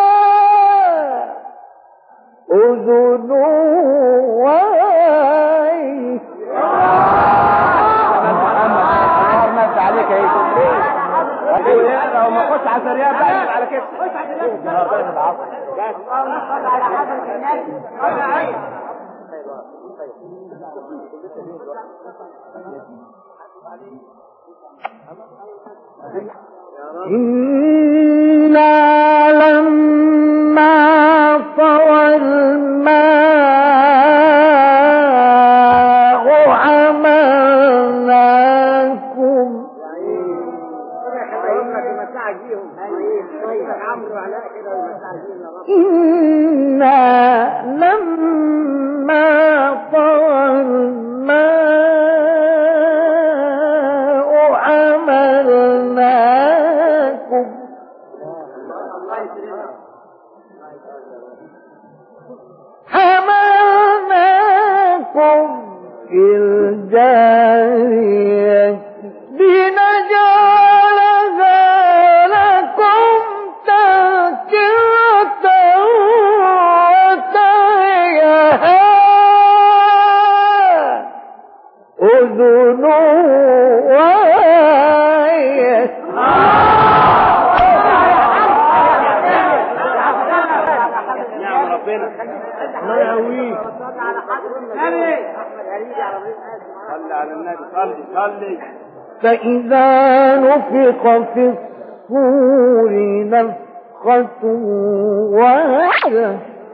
أذن واعية. محمد عليك يا لو ما خش على السريع بقى على كده خش على إنا لما طغى الماء حملناكم إنا لما طغى الماء حملناكم في الجارية لنجعلها لكم تذكرة وتعيها أذن واعية. نعم ربنا الله يهويك. صلي على النبي صلي. فإذا نفخ في الصور نفخة واحدة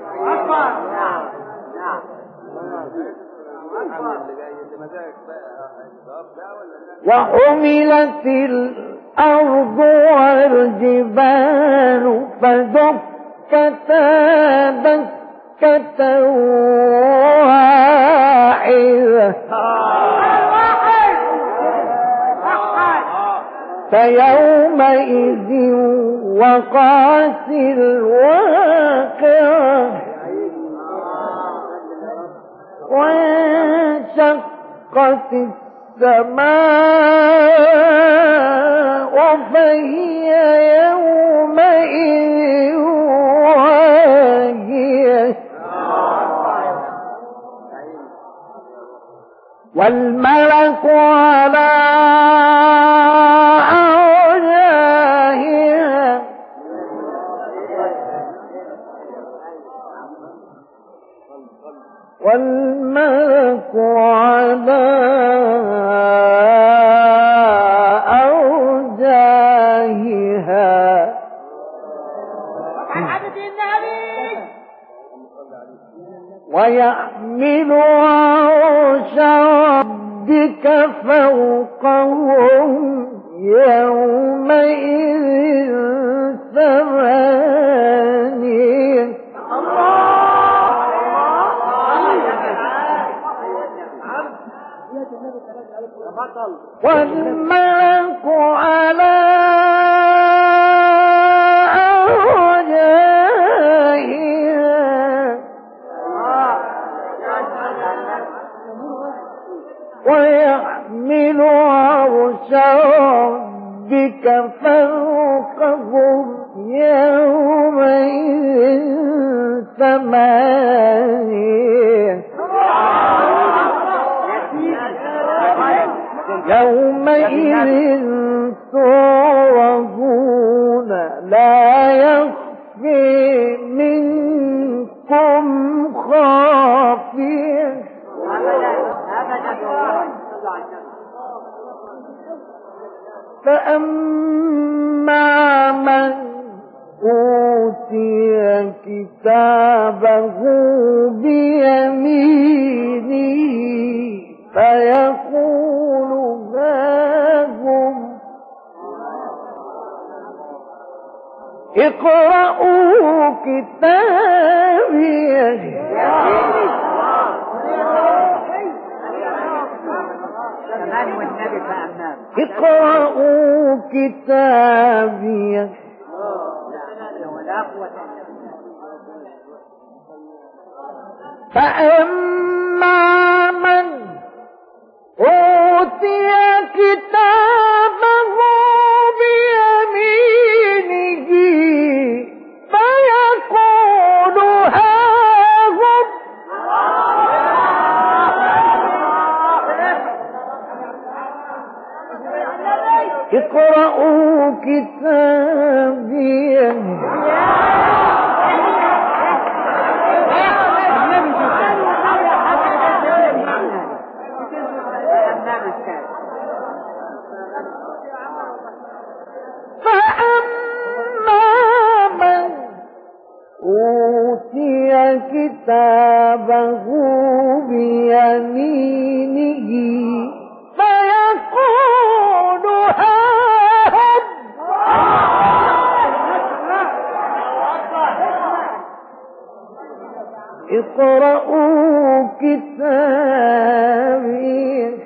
وحملت الأرض والجبال فدكتا دكة واحدة فيومئذ وقعت الواقعة وانشقت السماء فهي يومئذ واهية والملك على أرجائها والملك على أرجائها ويحمل عرش ربك فوقهم يومئذ ثمانية والملك على أرجائها ويحمل عرش ربك فوقهم يومئذ ثمانية يومئذ تعرضون لا يخفي منكم خافية فأما من أوتي كتابه بيمينه فيقول هاهم اقرءوا كتابيه اقرءوا كتابيه فأما من أوتي كتابه بيمينه فيقول هاهم اقرءوا كتابيه فأما من أوتي كتابه بيمينه فيقول هاهم اقرءوا كتابيه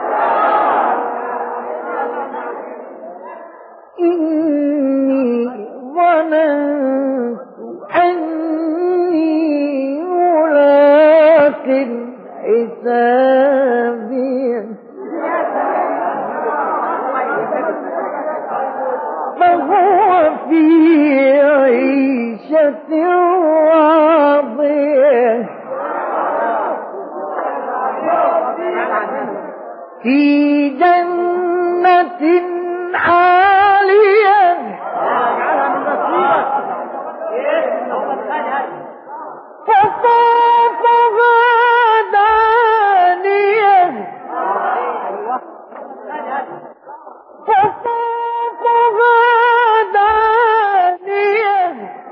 إني ظننت أني ملاق حسابي فهو في عيشة راضية في جنة عالية قطوفها دانية قطوفها دانية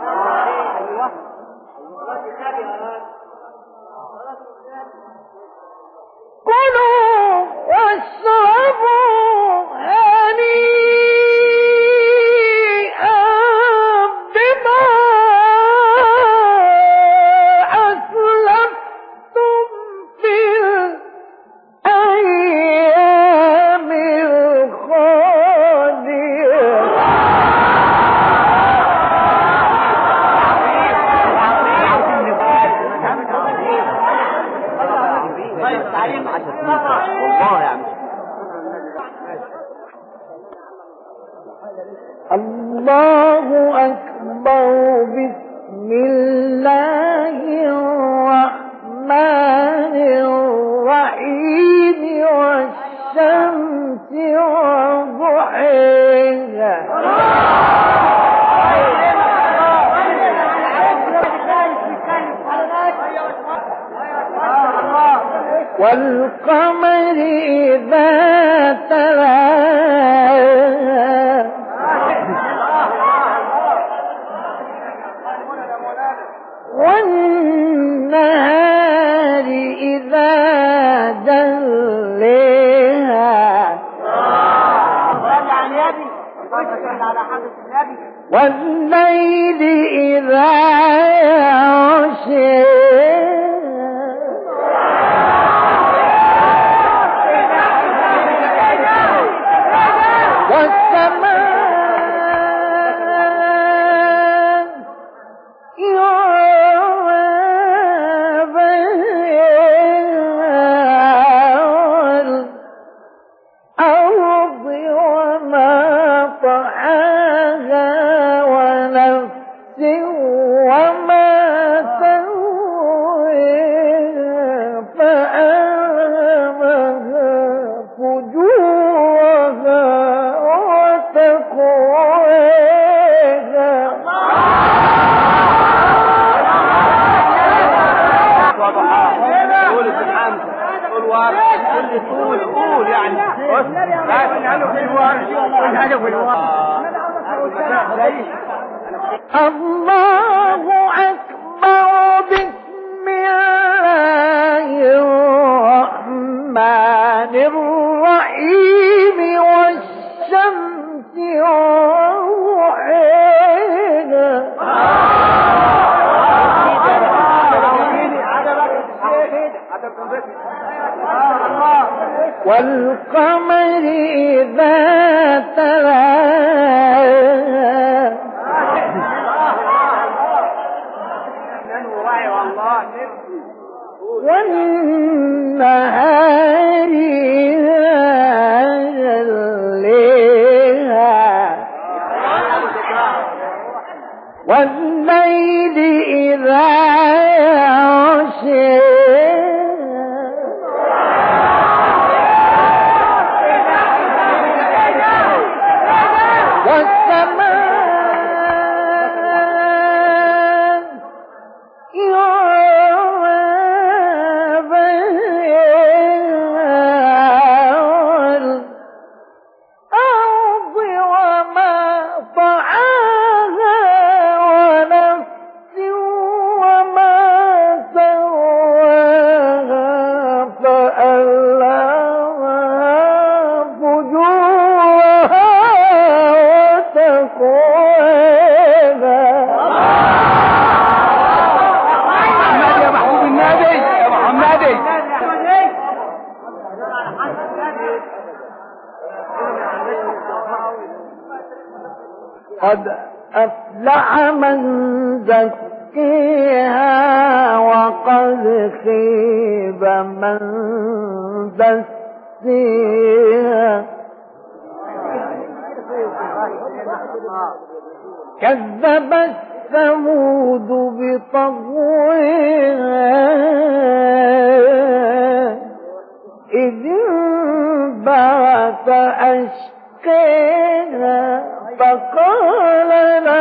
كلوا واشربوا هنيئا بما أسلفتم في الأيام الخالية الله أكبر بسم الله الرحمن الرحيم والشمس وضحيها والقمر إذا تلاها والنهار إذا جليها والليل إذا يغشيها قول يعني الله أكبر. بسم الله الرحمن الرحيم. والشمس وضحاها والقمر إذا تلاها والنهار إذا جليها والليل إذا قد أفلح من زكيها وقد خيب من دسيها. كذبت ثمود بطغوها إذ انبعث أشقاها فقال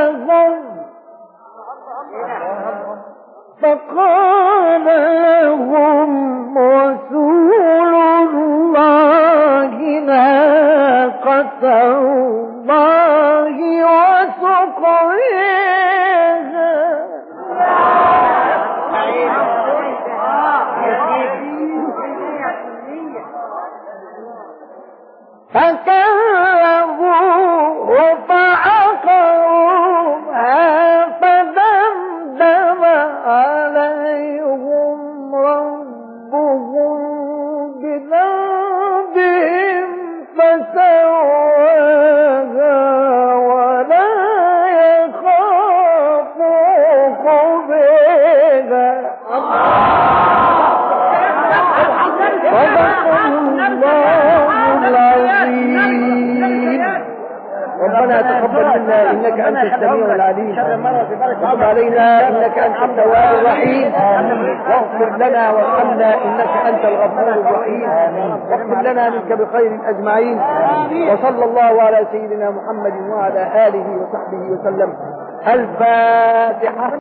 لهم رسول الله ناقة الله وسقياها. فكذبوه فعقروها فدمدم عليهم ربهم بذنبهم فسواها ولا يخاف عقباها. ربنا تقبل منا انك انت السميع العليم وتب علينا انك انت التواب الرحيم واغفر لنا وارحمنا انك انت الغفور الرحيم واغفر لنا منك بخير اجمعين. وصلى الله على سيدنا محمد وعلى اله وصحبه وسلم. الفاتحة.